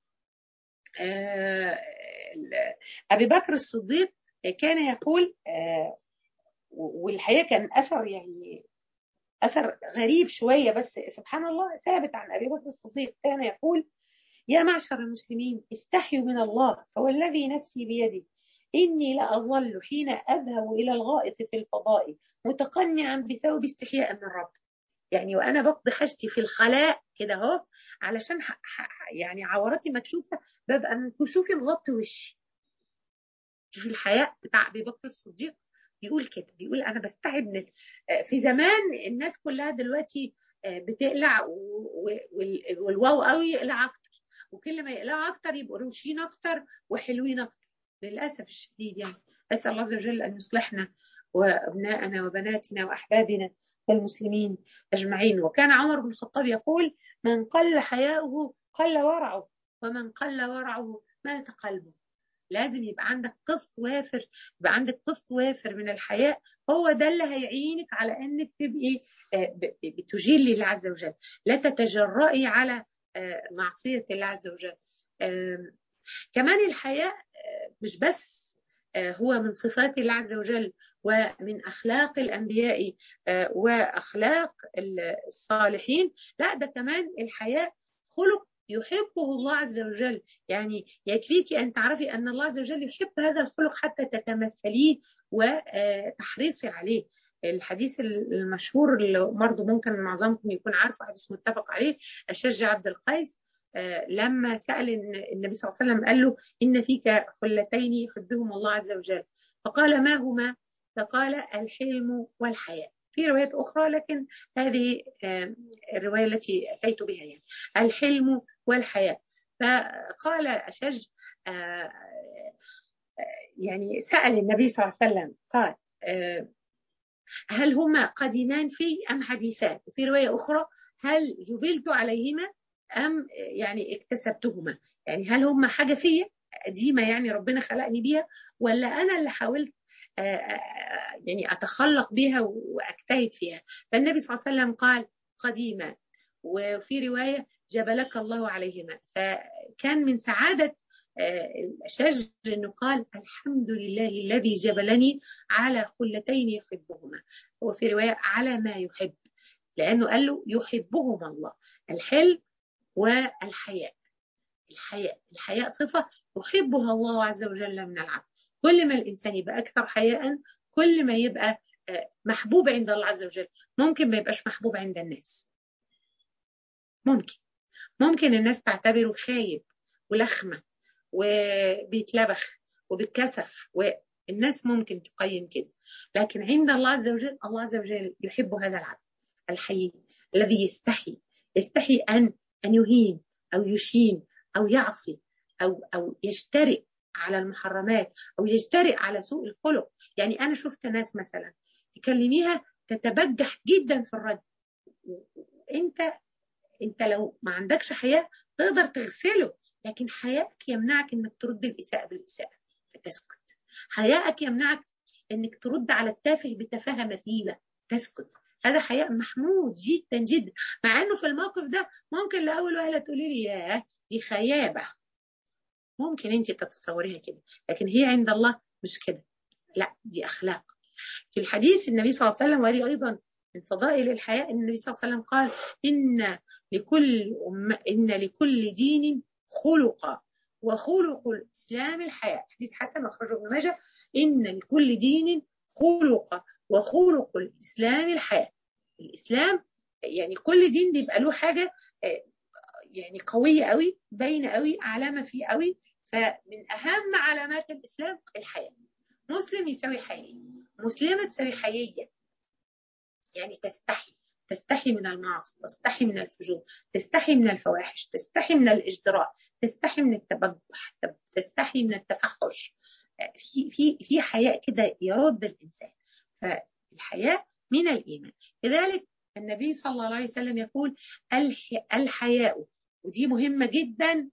أبي بكر الصديق كان يقول، والحقيقة كان أثر يعني أثر غريب شوية بس سبحان الله ثابت عن أبي بكر الصديق، كان يقول يا معشر المسلمين استحيوا من الله، فوالذي نفسي بيده إني لأظل حين أذهب إلى الغائط في الفضاء متقنعا بثوب استحياء من رب. يعني وأنا بقضي حاجتي في الخلاء كده أهو علشان يعني عوراتي مكشوفة، ببقى من كشوفي مغطي وشي. في الحياء بتاع أبي بكر الصديق بيقول كده، بيقول أنا بستحي من في زمان الناس كلها دلوقتي بتقلع والواو قوي يقلع أكتر، وكل ما يقلعوا أكتر يبقوا روشين أكتر وحلوين أكتر للأسف الشديد. يعني أسأل الله عز وجل أن يصلحنا وأبناءنا وبناتنا وأحبابنا والمسلمين أجمعين. وكان عمر بن الخطاب يقول من قل حياؤه قل ورعه، ومن قل ورعه مات قلبه. لازم يبقى عندك قسط وافر، يبقى عندك قسط وافر من الحياء، هو ده اللي هيعينك على انك تبقي بتجيلي الله عز وجل، لا تتجرئي على معصية الله عز وجل. كمان الحياء مش بس هو من صفات الله عز وجل ومن أخلاق الأنبياء وأخلاق الصالحين، لا ده كمان الحياء خلق يحبه الله عز وجل. يعني يكفيك أن تعرفي أن الله عز وجل يحب هذا الخلق حتى تتمثليه وتحريصي عليه. الحديث المشهور اللي برضه ممكن معظمكم يكون عارفه، حديث متفق عليه، أشج عبد القيس لما سأل النبي صلى الله عليه وسلم قال له إن فيك خلتين يحبهم الله عز وجل، فقال ما هما؟ فقال الحلم والحياء. في روايات أخرى لكن هذه الرواية التي أتيت بها، يعني الحلم والحياء. فقال أشج يعني سأل النبي صلى الله عليه وسلم قال هل هما قديمان في أم حديثان؟ وفي رواية أخرى هل جبلت عليهما أم يعني اكتسبتهما؟ يعني هل هما حاجة فيا قديمة يعني ربنا خلقني بيها، ولا أنا اللي حاولت يعني أتخلق بها وأجتهد فيها؟ فالنبي صلى الله عليه وسلم قال قديما، وفي رواية جبلك الله عليهما. فكان من سعادة الأشج أنه قال الحمد لله الذي جبلني على خلتين يحبهما، وفي رواية على ما يحب، لأنه قال له يحبهما الله، الحلم والحياء. الحياء الحياء صفة يحبها الله عز وجل من العبد. كل ما الإنسان يبقى أكثر حياء كل ما يبقى محبوب عند الله عز وجل. ممكن ما يبقاش محبوب عند الناس، ممكن ممكن الناس تعتبره خايب ولخمة وبيتلبخ وبيتكسف، والناس ممكن تقيم كده، لكن عند الله عز وجل الله عز وجل يحب هذا العبد الحي الذي يستحي يستحي أن أن يهين أو يشين أو يعصي أو أو يجترئ على المحرمات أو يجترئ على سوء الخلق. يعني أنا شفت ناس مثلا تكلميها تتبجح جدا في الرد، أنت أنت لو ما عندكش حياء تقدر تغسله، لكن حياءك يمنعك انك ترد الإساءة بالإساءة فتسكت. حياءك يمنعك انك ترد على التافه بتفاهة مثيلة تسكت. هذا حياء محمود جدا جدا، مع انه في الموقف ده ممكن لأول وهلة تقولي لي ياه دي خيابة، ممكن انت تتصوريها كده، لكن هي عند الله مش كده، لا دي أخلاق. في الحديث النبي صلى الله عليه وسلم، وهذه أيضا من فضائل الحياء، النبي صلى الله عليه وسلم قال إن لكل أم إن لكل دين خلقا وخلق الإسلام الحياء. حديث حسن أخرجه ابن ماجه، إن لكل دين خلقا وخلق الإسلام الحياء. الإسلام يعني كل دين بيبقى له حاجة يعني قوية قوي، باينة قوي، علامة فيه قوي. فمن أهم علامات الإسلام الحياء. مسلم يساوي حياء، مسلمة تساوي حيية، يعني تستحي تستحي من المعاصي، تستحي من الفجور، تستحي من الفواحش، تستحي من الازدراء، تستحي من التبجح، تستحي من التفحش. في في في حياء كده يرد الإنسان، فالحياء من الإيمان. لذلك النبي صلى الله عليه وسلم يقول الحياء، ودي مهمة جدا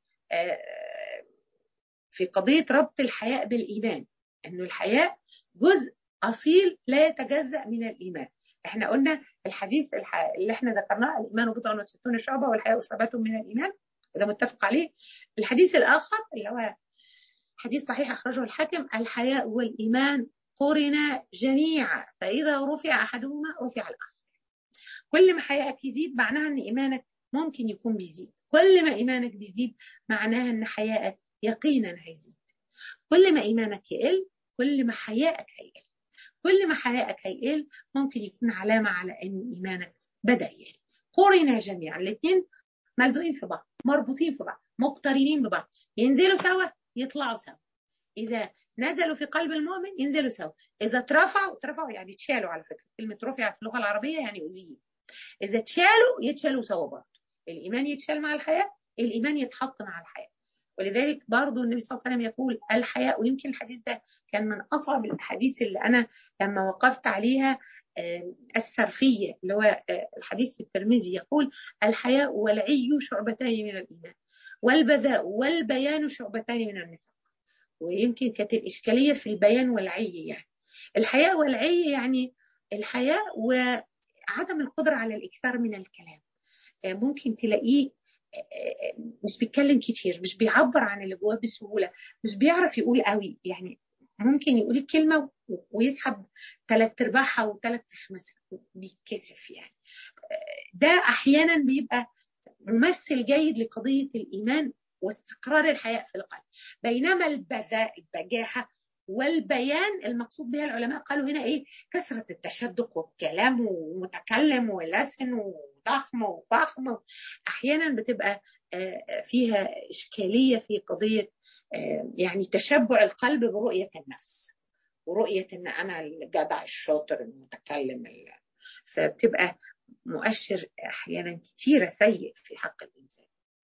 في قضية ربط الحياء بالإيمان، إنه الحياء جزء أصيل لا يتجزأ من الإيمان. احنا قلنا الحديث اللي احنا ذكرناه الإيمان بضع وستون شعبة والحياء شعبة من الإيمان، وده متفق عليه. الحديث الآخر اللي هو حديث صحيح أخرجه الحاكم، الحياء والإيمان قرنا جميعا فإذا رفع أحدهما رفع الآخر. كل ما حياءك يزيد معناها أن إيمانك ممكن يكون بيزيد، كل ما إيمانك بيزيد معناها أن حياءك يقينا هيزيد. كل ما إيمانك يقل كل ما حياءك هيقل، كل ما حياءك هيقل ممكن يكون علامة على أن إيمانك بدأ يقل. قرنا جميعا، الاثنين ملزوقين في بعض، مربوطين في بعض، مقترنين ببعض، ينزلوا سوا يطلعوا سوا. إذا نزلوا في قلب المؤمن ينزلوا سوا، إذا اترفعوا اترفعوا يعني اتشالوا. على فكرة كلمة رفع في اللغة العربية يعني أزيل. إذا اتشالوا يتشالوا سوا برضه، الإيمان يتشال مع الحياء، الإيمان يتحط مع الحياء. ولذلك برضو النبي صلى الله عليه وسلم يقول الحياء، ويمكن الحديث ده كان من أصعب الأحاديث اللي أنا لما وقفت عليها أثر فيا، اللي هو الحديث الترمذي يقول الحياء والعي شعبتان من الإيمان والبذاء والبيان شعبتان من النفاق. ويمكن كانت الإشكالية في البيان والعي، يعني الحياء والعي يعني الحياء وعدم القدرة على الإكثار من الكلام. ممكن تلاقيه مش بيتكلم كتير، مش بيعبر عن اللي جواه بسهولة، مش بيعرف يقول قوي، يعني ممكن يقول الكلمة ويسحب ثلاث ارباعها وثلاث خمسها بيتكسف. يعني ده أحيانا بيبقى ممثل جيد لقضية الإيمان واستقرار الحياء في القلب. بينما البذاء البجاحة والبيان المقصود بها العلماء قالوا هنا ايه؟ كثرة التشدق والكلام ومتكلم ولسن وضخم وفخم. احيانا بتبقى فيها اشكالية في قضية يعني تشبع القلب برؤية النفس ورؤية ان انا الجدع الشاطر المتكلم، فبتبقى مؤشر احيانا كثيرة سيء في حق الانسان.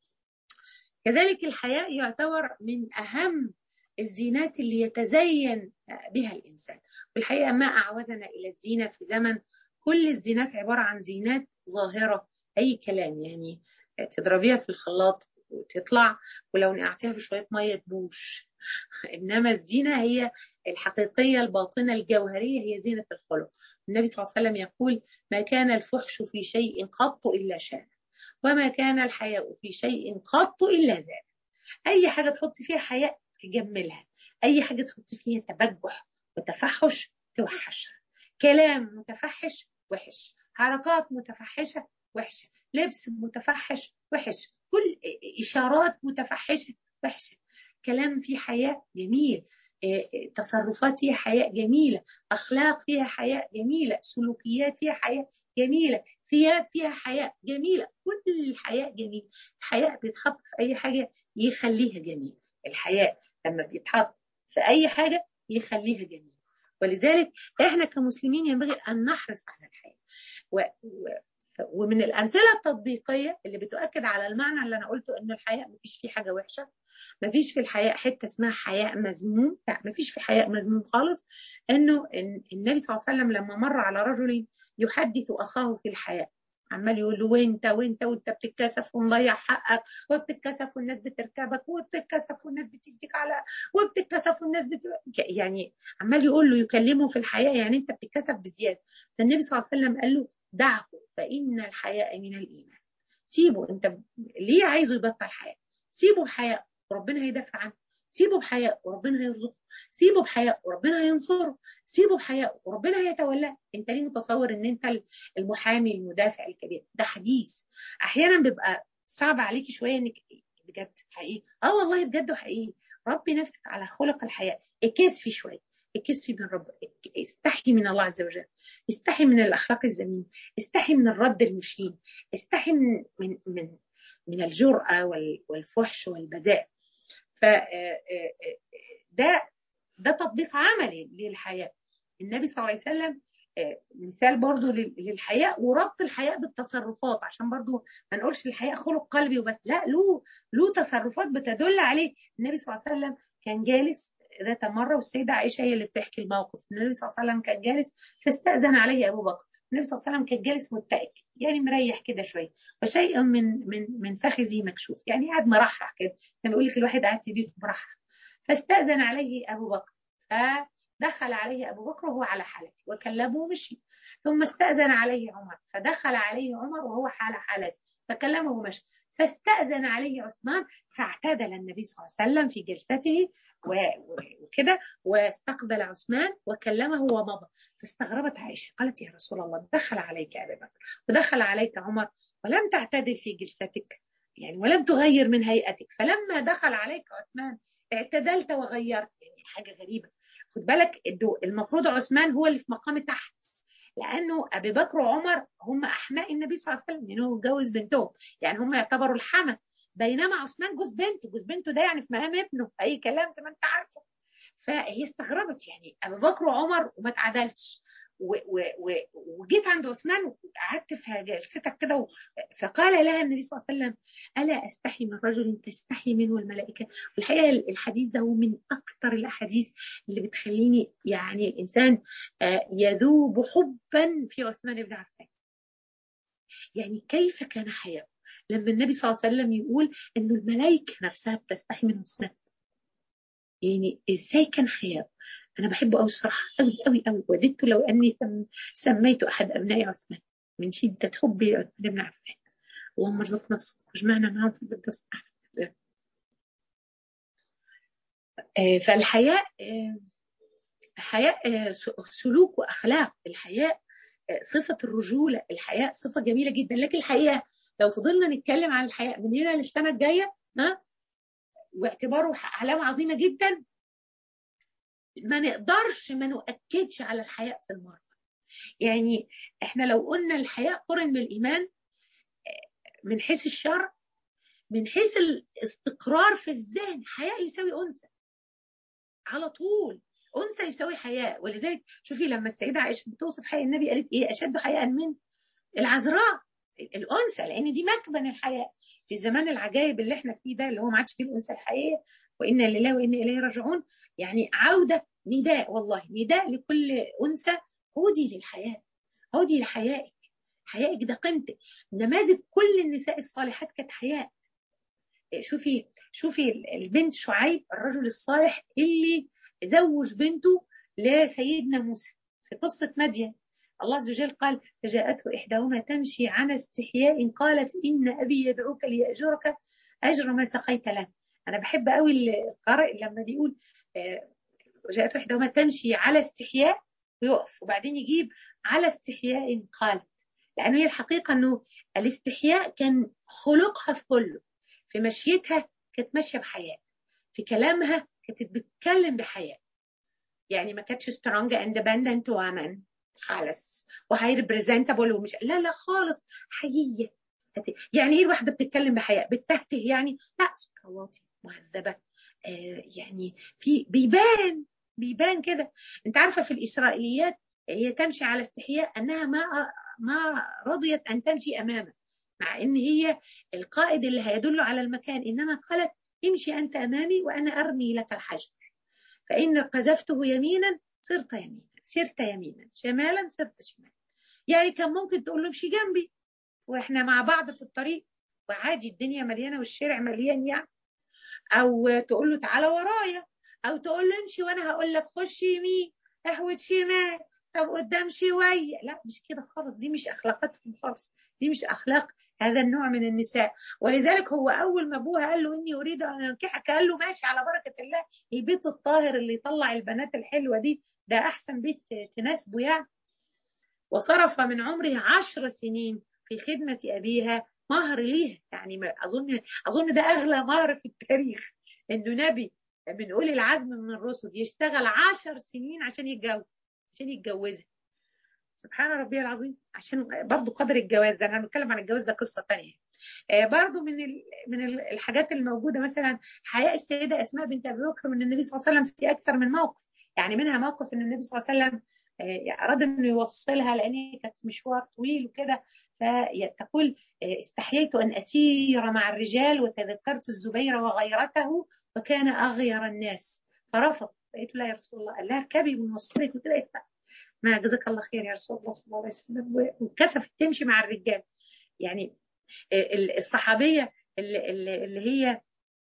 كذلك الحياء يعتبر من اهم الزينات اللي يتزين بها الإنسان، والحقيقة ما أعوزنا إلى الزينة في زمن كل الزينات عبارة عن زينات ظاهرة أي كلام، يعني تضربيها في الخلاط وتطلع، ولو نقعتيها في شوية مية تبوش. إنما الزينة هي الحقيقية الباطنة الجوهرية، هي زينة الخلق. النبي صلى الله عليه وسلم يقول: ما كان الفحش في شيء قط إلا شان، وما كان الحياء في شيء قط إلا زاد. أي حاجة تحط فيها حياء تجملها، أي حاجة تحط فيها تبجح وتفحش توحشها، كلام متفحش وحش، حركات متفحشة وحشة، لبس متفحش وحش، كل إشارات متفحشة وحشة. كلام فيه حياء جميل، تصرفات فيها حياء جميلة، أخلاق فيها حياء جميلة، سلوكيات فيها حياء جميلة، ثياب فيها حياء جميلة، كل الحياء جميل. الحياء بيتحط في أي حاجة يخليها جميل، الحياء لما بيتحط في أي حاجة يخليها جميل. ولذلك احنا كمسلمين ينبغي أن نحرص على الحياء. و... و... ومن الأمثلة التطبيقية اللي بتؤكد على المعنى اللي أنا قلته إن الحياء مفيش فيه حاجة وحشة، مفيش في الحياء حتة اسمها حياء مذموم، لا مفيش في حياء مذموم خالص. إنه النبي صلى الله عليه وسلم لما مر على رجل يحدث أخاه في الحياء، عمال يقول له: وانت وانت وانت بتتكسف ومضيع حقك، وبتتكسف والناس بتركبك، وبتتكسف والناس بتديك على، وبتتكسف والناس بت... يعني عمال يقول له، يكلمه في الحياء، يعني انت بتتكسف بزياده. فالنبي صلى الله عليه وسلم قال له: دعه فإن الحياء من الإيمان. سيبه، انت ليه عايزه يبطل حياء؟ سيبه بحياء وربنا هيدافع عنه، سيبه بحياء وربنا هيرزقه، سيبه بحياء وربنا هينصره، سيبه بحياء وربنا هيتولاه. انت ليه متصور ان انت المحامي المدافع الكبير؟ ده حديث. احيانا بيبقى صعب عليكي شويه انك بجد حقيقي، اه والله بجد وحقيقي، ربي نفسك على خلق الحياء، اكسفي شويه، اكسفي من رب، استحي من الله عز وجل، استحي من الاخلاق الذميمه، استحي من الرد المشين، استحي من من من من الجرأة والفحش والبذاء. ف ده ده تطبيق عملي للحياء. النبي صلى الله عليه وسلم مثال برضو للحياء وربط الحياء بالتصرفات، عشان برضو ما نقولش الحياء خلق قلبي وبس، لا، له له تصرفات بتدل عليه. النبي صلى الله عليه وسلم كان جالس ذات مرة، والسيدة عائشة هي اللي بتحكي الموقف. النبي صلى الله عليه وسلم كان جالس فاستأذن عليه أبو بكر. النبي صلى الله عليه وسلم كان جالس متكئ، يعني مريح كده شويه، وشيء من من من فخذه مكشوف، يعني قاعد مرحح كده، كان بيقول لك الواحد قاعد في بيته مرحح. فاستأذن عليه أبو بكر، فدخل عليه أبو بكر وهو على حالته وكلمه ومشي. ثم استأذن عليه عمر، فدخل عليه عمر وهو على حالته فكلمه ومشي. فاستأذن عليه عثمان، فاعتدل النبي صلى الله عليه وسلم في جلسته وكده، واستقبل عثمان وكلمه ومضى. فاستغربت عائشة، قالت: يا رسول الله، دخل عليك أبي بكر ودخل عليك عمر ولم تعتدل في جلستك، يعني ولم تغير من هيئتك، فلما دخل عليك عثمان اعتدلت وغيرت، يعني حاجة غريبة. خد بالك، المفروض عثمان هو اللي في مقام تحت، لأنه أبي بكر وعمر هم أحماء النبي صلى الله عليه وسلم، لأنه اتجوز بنتهم، يعني هم يعتبروا الحمى، بينما عثمان جوز بنته، جوز بنته ده يعني في مقام ابنه، أي كلام زي ما أنت عارفه. فهي استغربت، يعني أبي بكر وعمر وما تعدلتش، وجيت عند عثمان وقعدت في جلستك كده، فقال لها النبي صلى الله عليه وسلم: ألا أستحي من رجل تستحي منه الملائكة؟ والحقيقة الحديث ده هو من أكثر الأحاديث اللي بتخليني يعني الإنسان يذوب حبا في عثمان بن عفان. يعني كيف كان حياء لما النبي صلى الله عليه وسلم يقول إنه الملائكة نفسها بتستحي من عثمان، يعني ازاي كان حياء. انا بحبه قوي الصراحه، قوي قوي قوي. وددت لو اني سم... سميت احد ابنائي عثمان من شده حبي لعثمان بن عفان. اللهم ارزقنا الصدق واجمعنا معهم في الفردوس. آه فالحياء آه حياء آه سلوك واخلاق. الحياء آه صفه الرجوله، الحياء صفه جميله جدا. لكن الحقيقه لو فضلنا نتكلم عن الحياء من هنا للسنه الجايه، ها، واعتباره علامه عظيمه جدا،
ما نقدرش ما نؤكدش على الحياء في المرأة. يعني احنا لو قلنا الحياء قرن بالإيمان من حيث الشرع، من حيث الاستقرار في الذهن، حياء يساوي أنثى على طول، أنثى يساوي حياء. ولذلك شوفي لما السيدة عائشة بتوصف حياء النبي قالت إيه؟ أشد حياء من العذراء، الأنثى، لأن دي مكمن الحياء في الزمان العجائب اللي احنا فيه ده، اللي هو ما عادش فيه الأنثى الحقيقية، وإنا لله وإنا إليه راجعون. يعني عودة، نداء، والله نداء لكل أنثى، عودي للحياة، عودي لحيائك، حيائك ده قيمتك. نماذج كل النساء الصالحات كانت حياء. شوفي شوفي البنت شعيب الرجل الصالح اللي زوج بنته لسيدنا موسى في قصة مدين. الله عز وجل قال فجاءته إحداهما تمشي على استحياء قالت إن أبي يدعوك ليأجرك أجر ما سقيت له. أنا بحب قوي القارئ لما بيقول وجاءته إحداهما تمشي على استحياء ويقف وبعدين يجيب على استحياء قالت، لأنه هي الحقيقة أنه الاستحياء كان خلقها في كله، في مشيتها كانت ماشية بحياء، في كلامها كانت بتتكلم بحياء. يعني ما كانتش سترونج اندبندنت وامن خالص وهاي ريبريزنتابل ومش لا لا خالص، حقيقية. يعني ايه الواحدة بتتكلم بحياء؟ بتهته يعني؟ لا، صوتها واطي مهذبة، آه يعني في بيبان بيبان كده. انت عارفة في الإسرائيليات هي تمشي على استحياء أنها ما ما رضيت أن تمشي أمامه، مع ان هي القائد اللي هيدل على المكان، انما قالت امشي انت امامي وانا ارمي لك الحجر، فان قذفته يمينا صرت يمينا، سرت يمينا، شمالا صرت شمالا. يعني كان ممكن تقول له امشي جنبي واحنا مع بعض في الطريق وعادي الدنيا مليانه والشارع مليان يعني، او تقول له تعالى ورايا، او تقول له امشي وانا هقول لك خش يمين احوت شمال طب قدام شويه. لا مش كده خالص، دي مش اخلاقاتهم خالص، دي مش اخلاق هذا النوع من النساء. ولذلك هو اول ما ابوها قال له اني اريد ان انكحك قال له ماشي على بركه الله، البيت الطاهر اللي يطلع البنات الحلوه دي ده احسن بيت تناسبه يعني. وصرف من عمره عشر سنين في خدمه ابيها مهر ليها. يعني اظن اظن ده اغلى مهر في التاريخ، انه نبي من اولي العزم من الرسل يشتغل عشر سنين عشان يتجوز، عشان يتجوزها. سبحان ربي العظيم. عشان برضو قدر الجواز ده، انا هنتكلم عن الجواز ده قصه ثانيه. آه برضو من من الحاجات الموجوده مثلا حياء السيده اسماء بنت ابي بكر من النبي صلى الله عليه وسلم في اكثر من موقف. يعني منها موقف ان النبي صلى الله عليه وسلم آه اراد انه يوصلها لان هي كانت مشوار طويل وكده، فتقول آه استحييت ان اسير مع الرجال وتذكرت الزبير وغيرته وكان اغير الناس فرفض. قلت له يا رسول الله، قال لها اركبي ونوصلك وكده، ما جزاك الله خير يا رسول الله صلى الله عليه وسلم، وكسفت تمشي مع الرجال. يعني الصحابيه اللي, اللي هي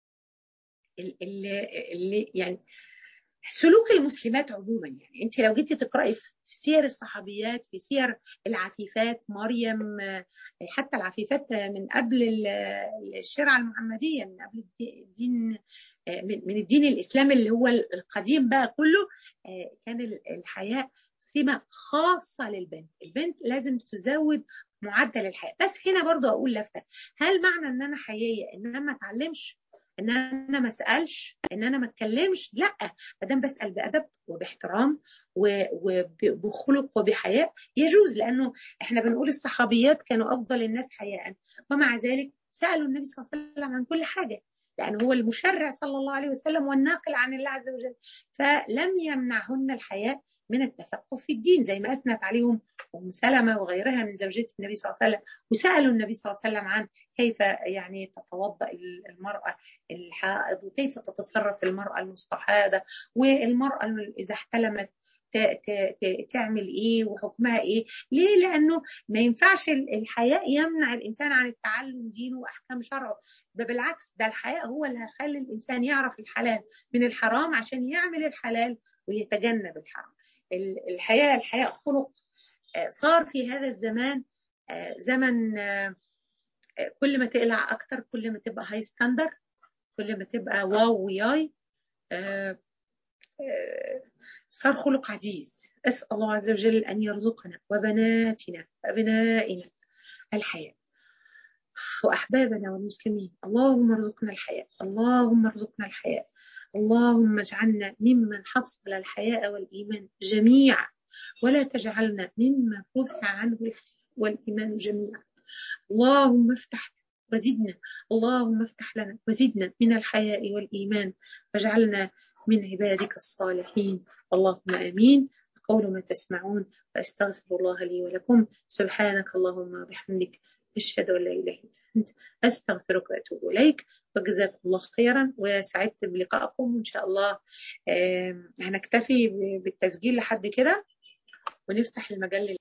اللي, اللي يعني سلوك المسلمات عموما. يعني انت لو جيتي تقراي في سير الصحابيات، في سير العفيفات مريم، حتى العفيفات من قبل الشريعه المحمديه، من قبل الدين، من الدين الاسلامي اللي هو القديم بقى كله، كان الحياء سمة خاصة للبنت. البنت لازم تزود معدل الحياء. بس هنا برضو أقول لفتة، هل معنى أن أنا حيية أن أنا ما أتعلمش، أن أنا ما أسألش، أن أنا ما أتكلمش؟ لا، مادام بسأل بأدب وباحترام وبخلق وبحياء يجوز. لأنه إحنا بنقول الصحابيات كانوا أفضل الناس حياء، ومع ذلك سألوا النبي صلى الله عليه وسلم عن كل حاجة، لأنه هو المشرع صلى الله عليه وسلم والناقل عن الله عز وجل، فلم يمنعهن الحياء من التفقه في الدين، زي ما أثنت عليهم أم سلمة وغيرها من زوجات النبي صلى الله عليه وسلم، وسألوا النبي صلى الله عليه وسلم عن كيف يعني تتوضأ المرأة الحائض، وكيف تتصرف المرأة المستحاضة، والمرأة إذا احتلمت تعمل ايه وحكمها ايه. ليه؟ لانه ما ينفعش الحياء يمنع الانسان عن التعلم دينه واحكام شرعه، ده بالعكس، ده الحياء هو اللي هيخلي الانسان يعرف الحلال من الحرام عشان يعمل الحلال ويتجنب الحرام. الحياء الحياء خلق صار في هذا الزمان زمن كل ما تقلع اكتر كل ما تبقى هاي ستاندر، كل ما تبقى واو وياي، صار خلق عزيز. أسأل الله عز وجل أن يرزقنا وبناتنا وأبنائنا الحياة، وأحبابنا والمسلمين. اللهم ارزقنا الحياة، اللهم ارزقنا الحياة، اللهم اجعلنا ممن حصل الحياء والإيمان جميعا، ولا تجعلنا ممن رفع عنه الحياء والإيمان جميعا. اللهم افتح وزدنا، اللهم افتح لنا وزدنا من الحياء والإيمان، واجعلنا من عبادك الصالحين. اللهم آمين. أقول ما تسمعون وأستغفر الله لي ولكم. سبحانك اللهم وبحمدك، أشهد أن لا إله إلا أنت، أستغفرك وأتوب إليك. وجزاكم الله خيرا وسعدت بلقائكم. وإن شاء الله هنكتفي بالتسجيل لحد كده ونفتح المجال